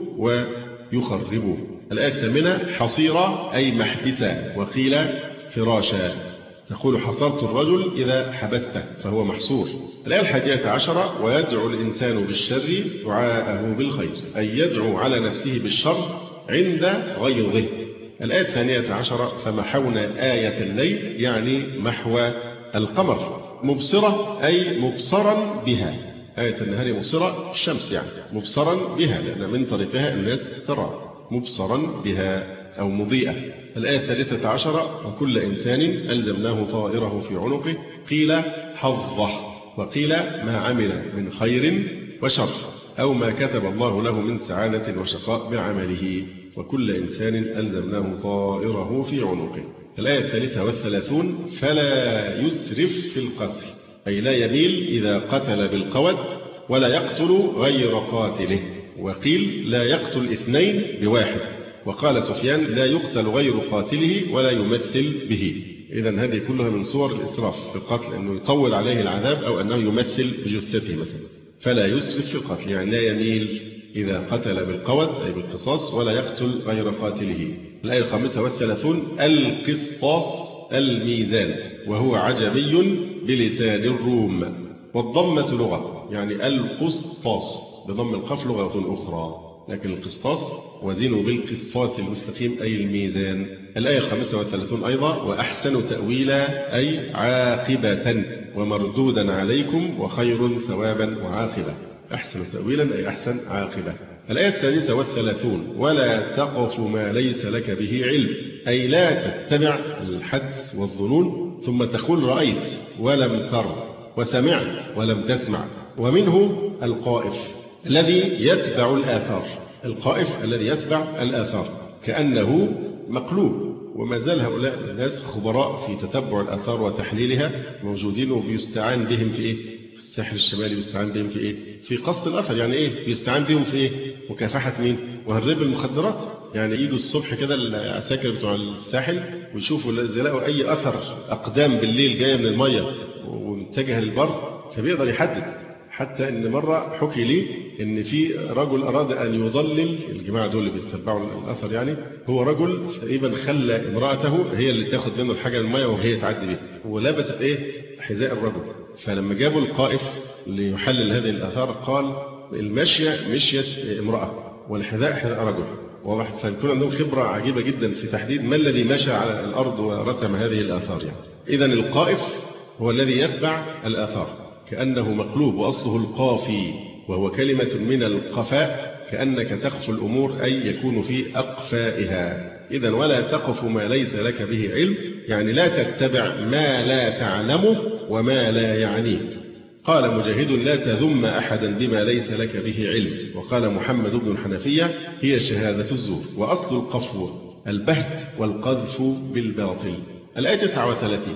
ويخربوا. الآية الثامنة: حصيرا أي محبسا. وقيل فراشا. تقول حصرت الرجل إذا حبسته فهو محصور. الآية الحادية عشرة: ويدعو الإنسان بالشر دعاءه بالخير أي يدعو على نفسه بالشر عند غيظه. الآية الثانية عشرة: فمحونا آية الليل يعني محو القمر. مبصرة أي مبصرا بها. آية النهار مبصرة الشمس يعني مبصرا بها لأن من طريقها الناس ترى. مبصرا بها أو مضيئة. الآية الثالثة عشرة: وكل إنسان ألزمناه طائره في عنقه. قيل حظه. وقيل ما عمل من خير وشر أو ما كتب الله له من سعادة وشقاء بعمله. وكل إنسان ألزمناه طائره في عنقه. الآية الثالثة والثلاثون: فلا يسرف في القتل أي لا يميل إذا قتل بالقود ولا يقتل غير قاتله. وقيل لا يقتل اثنين بواحد. وقال سفيان: لا يقتل غير قاتله ولا يمثل به. إذن هذه كلها من صور الإسراف في القتل، أنه يطول عليه العذاب أو أنه يمثل بجثته مثلا. فلا يسرف في القتل يعني لا يميل إذا قتل بالقود أي بالقصاص ولا يقتل غير قاتله. الآية الخامسة والثلاثون: القسطاس الميزان وهو عجمي بلسان الروم. والضمة لغة يعني القسطاس بضم القاف لغة أخرى. لكن القسطاس وزنوا بالقسطاس المستقيم أي الميزان. الآية الخامسة والثلاثون أيضا: وأحسن تأويلا أي عاقبة ومردودا عليكم وخير ثوابا وعاقبة. أحسن تأويلا أي أحسن عاقبة. الآية السادسة والثلاثون: ولا تقف ما ليس لك به علم أي لا تتبع الحدس والظنون ثم تقول رأيت ولم تر وسمعت ولم تسمع. ومنه القائف الذي يتبع الآثار. القائف الذي يتبع الآثار كأنه مقلوب. وما زال هؤلاء الناس خبراء في تتبع الآثار وتحليلها موجودين وبيستعان بهم في إيه؟ في الساحل الشمالي بيستعان بهم في إيه؟ في قص الأثر. يعني إيه؟ بيستعان بهم في إيه؟ مكافحة مين؟ وهرب المخدرات. يعني يجوا الصبح كده العساكر بتوع الساحل ويشوفوا إذا لقوا أي أثر أقدام بالليل جاية من المية ومتجهة للبر فبيقدر يحدد. حتى إن مرة حكي لي إن في رجل أراد أن يضلل الجماعة دول اللي بيتبعوا الأثر. يعني هو رجل تقريبا خلى امرأته هي اللي تاخد منه الحاجة المية وهي تعدي بيها ولبست إيه حذاء الرجل. فلما جابوا القائف ليحلل هذه الآثار قال المشية مشية امرأة والحذاء حذاء رجل. واضح. فيكون عندهم خبرة عجيبة جدا في تحديد ما الذي مشى على الأرض ورسم هذه الآثار. يعني إذن القائف هو الذي يتبع الآثار كأنه مقلوب وأصله القافي وهو كلمة من القفاء كأنك تقف الأمور أي يكون في أقفائها. إذن ولا تقف ما ليس لك به علم يعني لا تتبع ما لا تعلمه وما لا يعنيك. قال مجاهد: لا تذم أحدا بما ليس لك به علم. وقال محمد بن الحنفية: هي شهادة الزور. وأصل القفو البهت والقذف بالباطل. الآية تسعة وثلاثين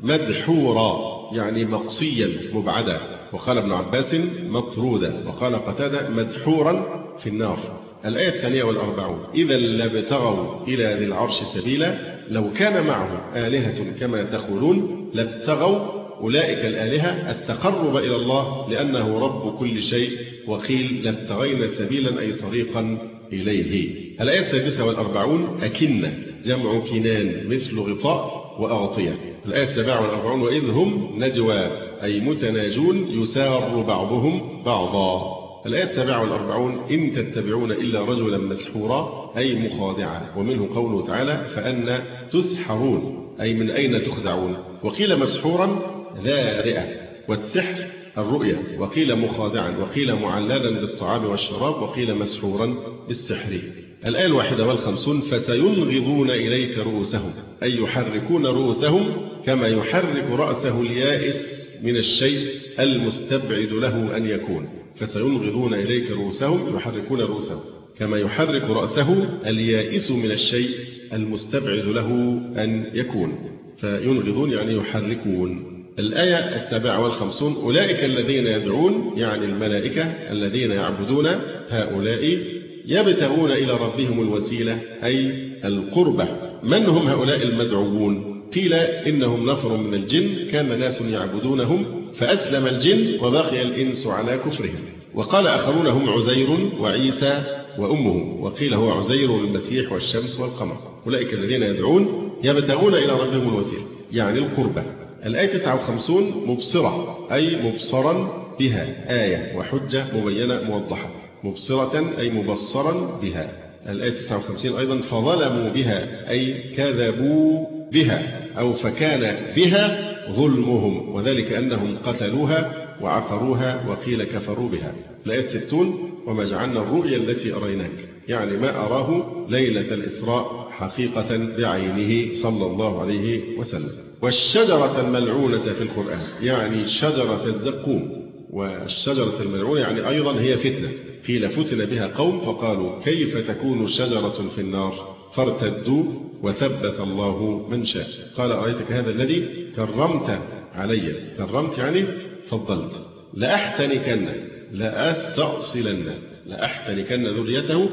مدحورا يعني مقصيا مبعدا، وقال ابن عباس مطرودا، وقال قتادة مدحورا في النار. الآية الثانية والأربعون إذا لابتغوا إلى ذي العرش سبيلا لو كان معه آلهة كما تقولون لابتغوا أولئك الآلهة التقرب إلى الله لأنه رب كل شيء، وقيل لابتغينا سبيلا أي طريقا إليه. الآية السادسة والأربعون أكنة جمع كنان مثل غطاء وأغطية. الآية السابعة والأربعون وإذ هم نجوى أي متناجون يسار بعضهم بعضا. الآية السابعة والأربعون إن تتبعون إلا رجلا مسحورا أي مخادعا، ومنه قوله تعالى فأنا تسحرون أي من أين تخدعون، وقيل مسحورا ذا رئة، والسحر الرؤيا، وقيل مخادعا، وقيل معللا بالطعام والشراب، وقيل مسحورا بالسحر. الآية الواحدة والخمسون فسينغضون إليك رؤوسهم أي يحركون رؤوسهم كما يحرك رأسه اليائس من الشيء المستبعد له أن يكون. فسينغضون إليك رؤوسهم يحركون رؤوسهم كما يحرك رأسه اليائس من الشيء المستبعد له أن يكون. فينغضون يعني يحركون. الآية السابعة والخمسون أولئك الذين يدعون يعني الملائكة الذين يعبدون هؤلاء يبتغون إلى ربهم الوسيلة أي القربة. من هم هؤلاء المدعوون؟ قيل إنهم نفر من الجن كان ناس يعبدونهم فأسلم الجن وبقي الإنس على كفرهم. وقال آخرون هم عزير وعيسى وأمه، وقيل هو عزير والمسيح والشمس والقمر. أولئك الذين يدعون يبتغون إلى ربهم الوسيلة يعني القربة. الآية تسعة وخمسون مبصرة أي مبصرا بها آية وحجة مبينة موضحة. مبصرة أي مبصرا بها. الآية تسعة وخمسين أيضا فظلموا بها أي كذبوا بها أو فكان بها ظلمهم، وذلك أنهم قتلوها وعقروها وقيل كفروا بها. الآية ستون وما جعلنا الرؤيا التي أريناك يعني ما أراه ليلة الإسراء حقيقة بعينه صلى الله عليه وسلم. والشجرة الملعونة في القرآن يعني شجرة الزقوم، والشجرة الملعونة يعني أيضا هي فتنة. قيل فتن بها قوم فقالوا كيف تكون شجرة في النار فارتدوا وثبت الله من شاء. قال أرأيتك هذا الذي كرمت علي، كرمت يعني فضلت. لأحتنكن لأستأصلن، لأحتنكن ذريته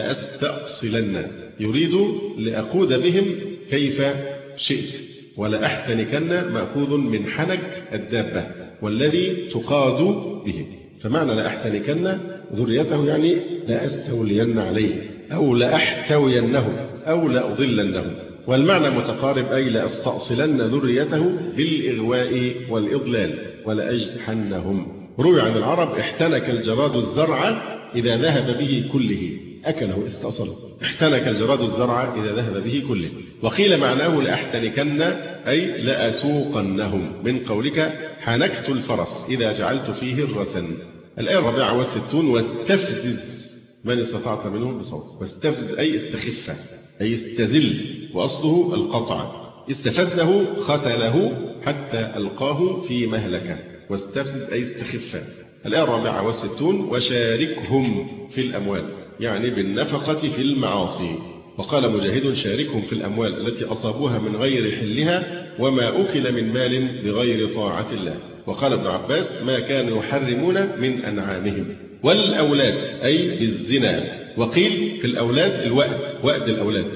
لأستأصلن يريد لأقود بهم كيف شئت. ولأحتنكن مأخوذ من حنك الدابة والذي تقاد به، فمعنى لأحتنكن ذريته يعني لأستولين عليه أو لأحتوينه أو لأضلنه. والمعنى متقارب أي لأستأصلن ذريته بالإغواء والإضلال ولأجحنهم. روي عن العرب احتنك الجراد الزرع إذا ذهب به كله، أكله استأصل. احتنك الجراد الزرع إذا ذهب به كله. وقيل معناه لأحتنكن أي لأسوقنهم من قولك حنكت الفرس إذا جعلت فيه الرسن. الآية الرابعة والستون واستفزز من استطعت منهم بصوت. واستفزز أي استخفه أي استزل، وأصله القطع. استفزه ختله حتى ألقاه في مهلكة. واستفزز أي استخفه. الآية الرابعة والستون وشاركهم في الأموال يعني بالنفقة في المعاصي. وقال مجاهد شاركهم في الأموال التي أصابوها من غير حلها وما أكل من مال بغير طاعة الله. وقال ابن عباس ما كانوا يحرمون من أنعامهم. والأولاد أي بالزنا. وقيل في الأولاد الوأد، وأد الأولاد.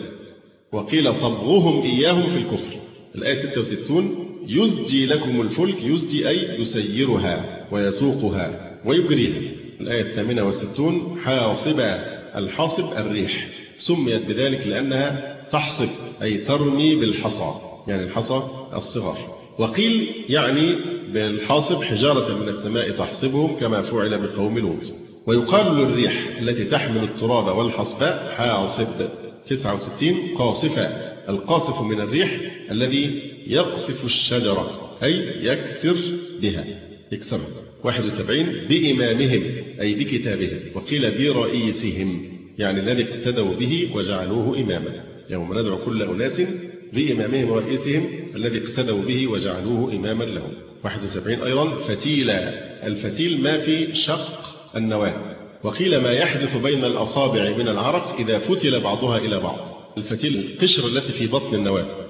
وقيل صبغهم إياهم في الكفر. الآية ستة وستون يزجي لكم الفلك، يزجي أي يسيرها ويسوقها ويجريها. الآية الثامنة والستون حاصبة. الحاصب الريح، سميت بذلك لأنها تحصب أي ترمي بالحصى يعني الحصى الصغر. وقيل يعني بالحاصب حجارة من السماء تحصبهم كما فعل بقوم لوط. ويقال للريح التي تحمل التراب والحصباء حاصب. تسعة وستين قاصفة. القاصف من الريح الذي يقصف الشجرة أي يكسر بها يكسرها. واحد وسبعين بإمامهم أي بكتابهم. وقيل برئيسهم يعني الذي اقتدوا به وجعلوه إماما. يوم ندعو كل أناس بإمامهم ورئيسهم الذي اقتدوا به وجعلوه إماما لهم. واحد وسبعين أيضا فتيلا. الفتيل ما في شق النواة. وقيل ما يحدث بين الأصابع من العرق إذا فتل بعضها إلى بعض. الفتيل القشر التي في بطن النواة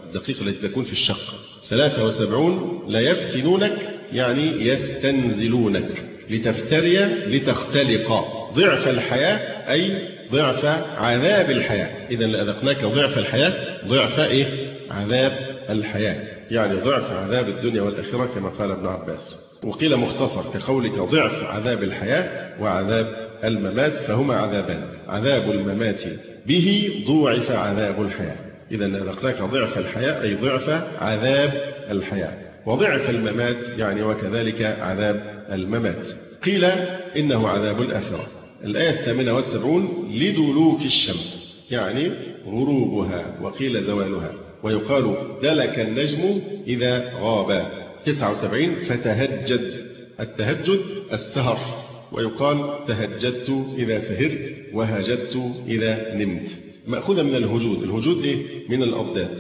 الدقيقة التي تكون في الشق. ثلاثة وسبعون لا يفتنونك يعني يستنزلونك، لتفتري لتختلق. ضعف الحياة أي ضعف عذاب الحياة. إذا لأذقناك ضعف الحياة، ضعف إيه؟ عذاب الحياة، يعني ضعف عذاب الدنيا والآخرة كما قال ابن عباس. وقيل مختصر كقولك ضعف عذاب الحياة وعذاب الممات، فهما عذابان، عذاب الممات به ضوعف عذاب الحياة. إذا لأذقناك ضعف الحياة أي ضعف عذاب الحياة، وضعف الممات يعني وكذلك عذاب الممات. قيل إنه عذاب الآخرة. الآية الثامنة والسبعون لدلوك الشمس يعني غروبها، وقيل زوالها، ويقال دلك النجم إذا غاب. تسعة وسبعين فتهجد، التهجد السهر، ويقال تهجدت إذا سهرت، وهجدت إذا نمت، مأخوذة من الهجود. الهجود إيه؟ من الأضداد.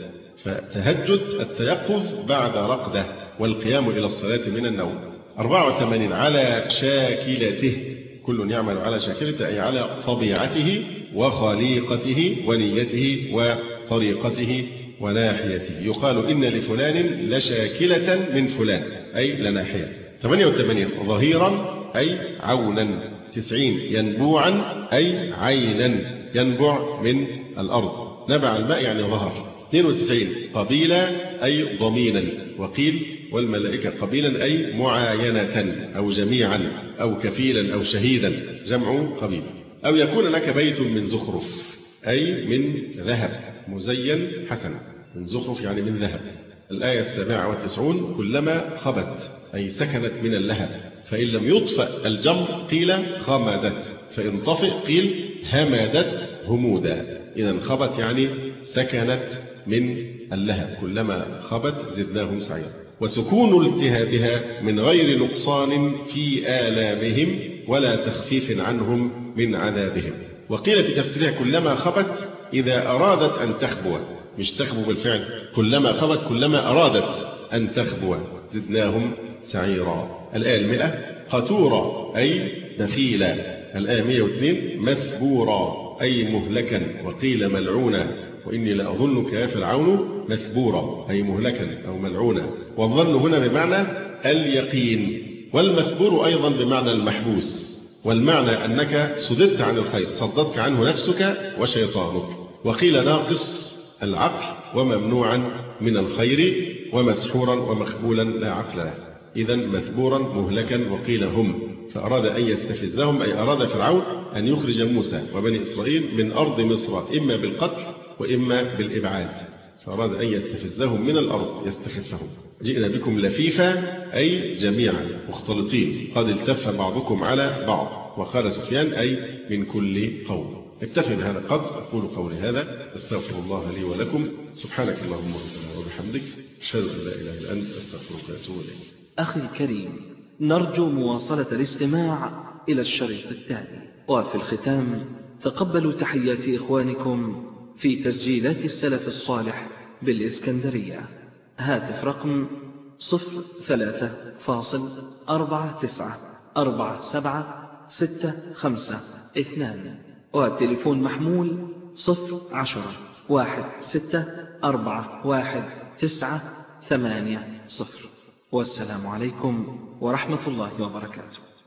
فتهجد التيقظ بعد رقدة، والقيام إلى الصلاة من النوم. أربعة وثمانين على شاكلته، كل يعمل على شاكلته أي على طبيعته وخليقته ونيته وطريقته وناحيته. يقال إن لفلان لشاكلة من فلان أي لناحية. ثمانية وثمانين ظهيرا أي عونا. تسعين ينبوعا أي عينا، ينبع من الأرض، نبع الماء يعني ظهر. اثنين وتسعين قبيلا أي ضمينا، وقيل والملائكة قبيلا أي معاينة أو جميعا أو كفيلا أو شهيدا، جمع قبيل. أو يكون لك بيت من زخرف أي من ذهب مزين حسن، من زخرف يعني من ذهب. الآية السابعة والتسعون كلما خبت أي سكنت من اللهب، فإن لم يطفأ الجمر قيل خمدت، فإن طفئ قيل همدت همودا. إذا خبت يعني سكنت من اللهب، كلما خبت زدناهم سعيرا. وسكون التهابها من غير نقصان في آلامهم ولا تخفيف عنهم من عذابهم. وقيل في تفسيرها كلما خبت إذا أرادت أن تخبو، مش تخبو بالفعل، كلما خبت كلما أرادت أن تخبو زدناهم سعيرا. الآية المئة قتورا أي دخيلا. الآية مئة واثنين مثبورا أي مهلكا، وقيل ملعونا، وإني لأظنك يا فرعون مثبورا أي مهلكا أو ملعونا. والظن هنا بمعنى اليقين، والمثبور أيضا بمعنى المحبوس، والمعنى أنك صددت عن الخير، صددك عنه نفسك وشيطانك. وقيل ناقص العقل وممنوعا من الخير ومسحورا ومخبولا لا عقل له. إذا مثبورا مهلكا. وقيل هم، فأراد أن يستفزهم أي أراد فرعون أن يخرج موسى وبني إسرائيل من أرض مصر إما بالقتل وإما بالإبعاد، فأراد أن يستفزهم من الأرض يستخفهم. جئنا بكم لفيفا أي جميعا مختلطين، قد التف بعضكم على بعض. وقال سفيان أي من كل قوم. اكتفي بهذا القدر، أقول قولي هذا، أستغفر الله لي ولكم. سبحانك اللهم وبحمدك، أشهد أن لا إله إلا أنت، أستغفرك وأتوب إليك. أخي الكريم، نرجو مواصلة الاستماع إلى الشريط التالي. وفي الختام تقبلوا تحيات إخوانكم في تسجيلات السلف الصالح بالإسكندرية. هاتف رقم صفر ثلاثة فاصل أربعة تسعة أربعة سبعة ستة خمسة اثنان، وتليفون محمول صفر عشرة واحد ستة أربعة واحد تسعة ثمانية صفر. والسلام عليكم ورحمة الله وبركاته.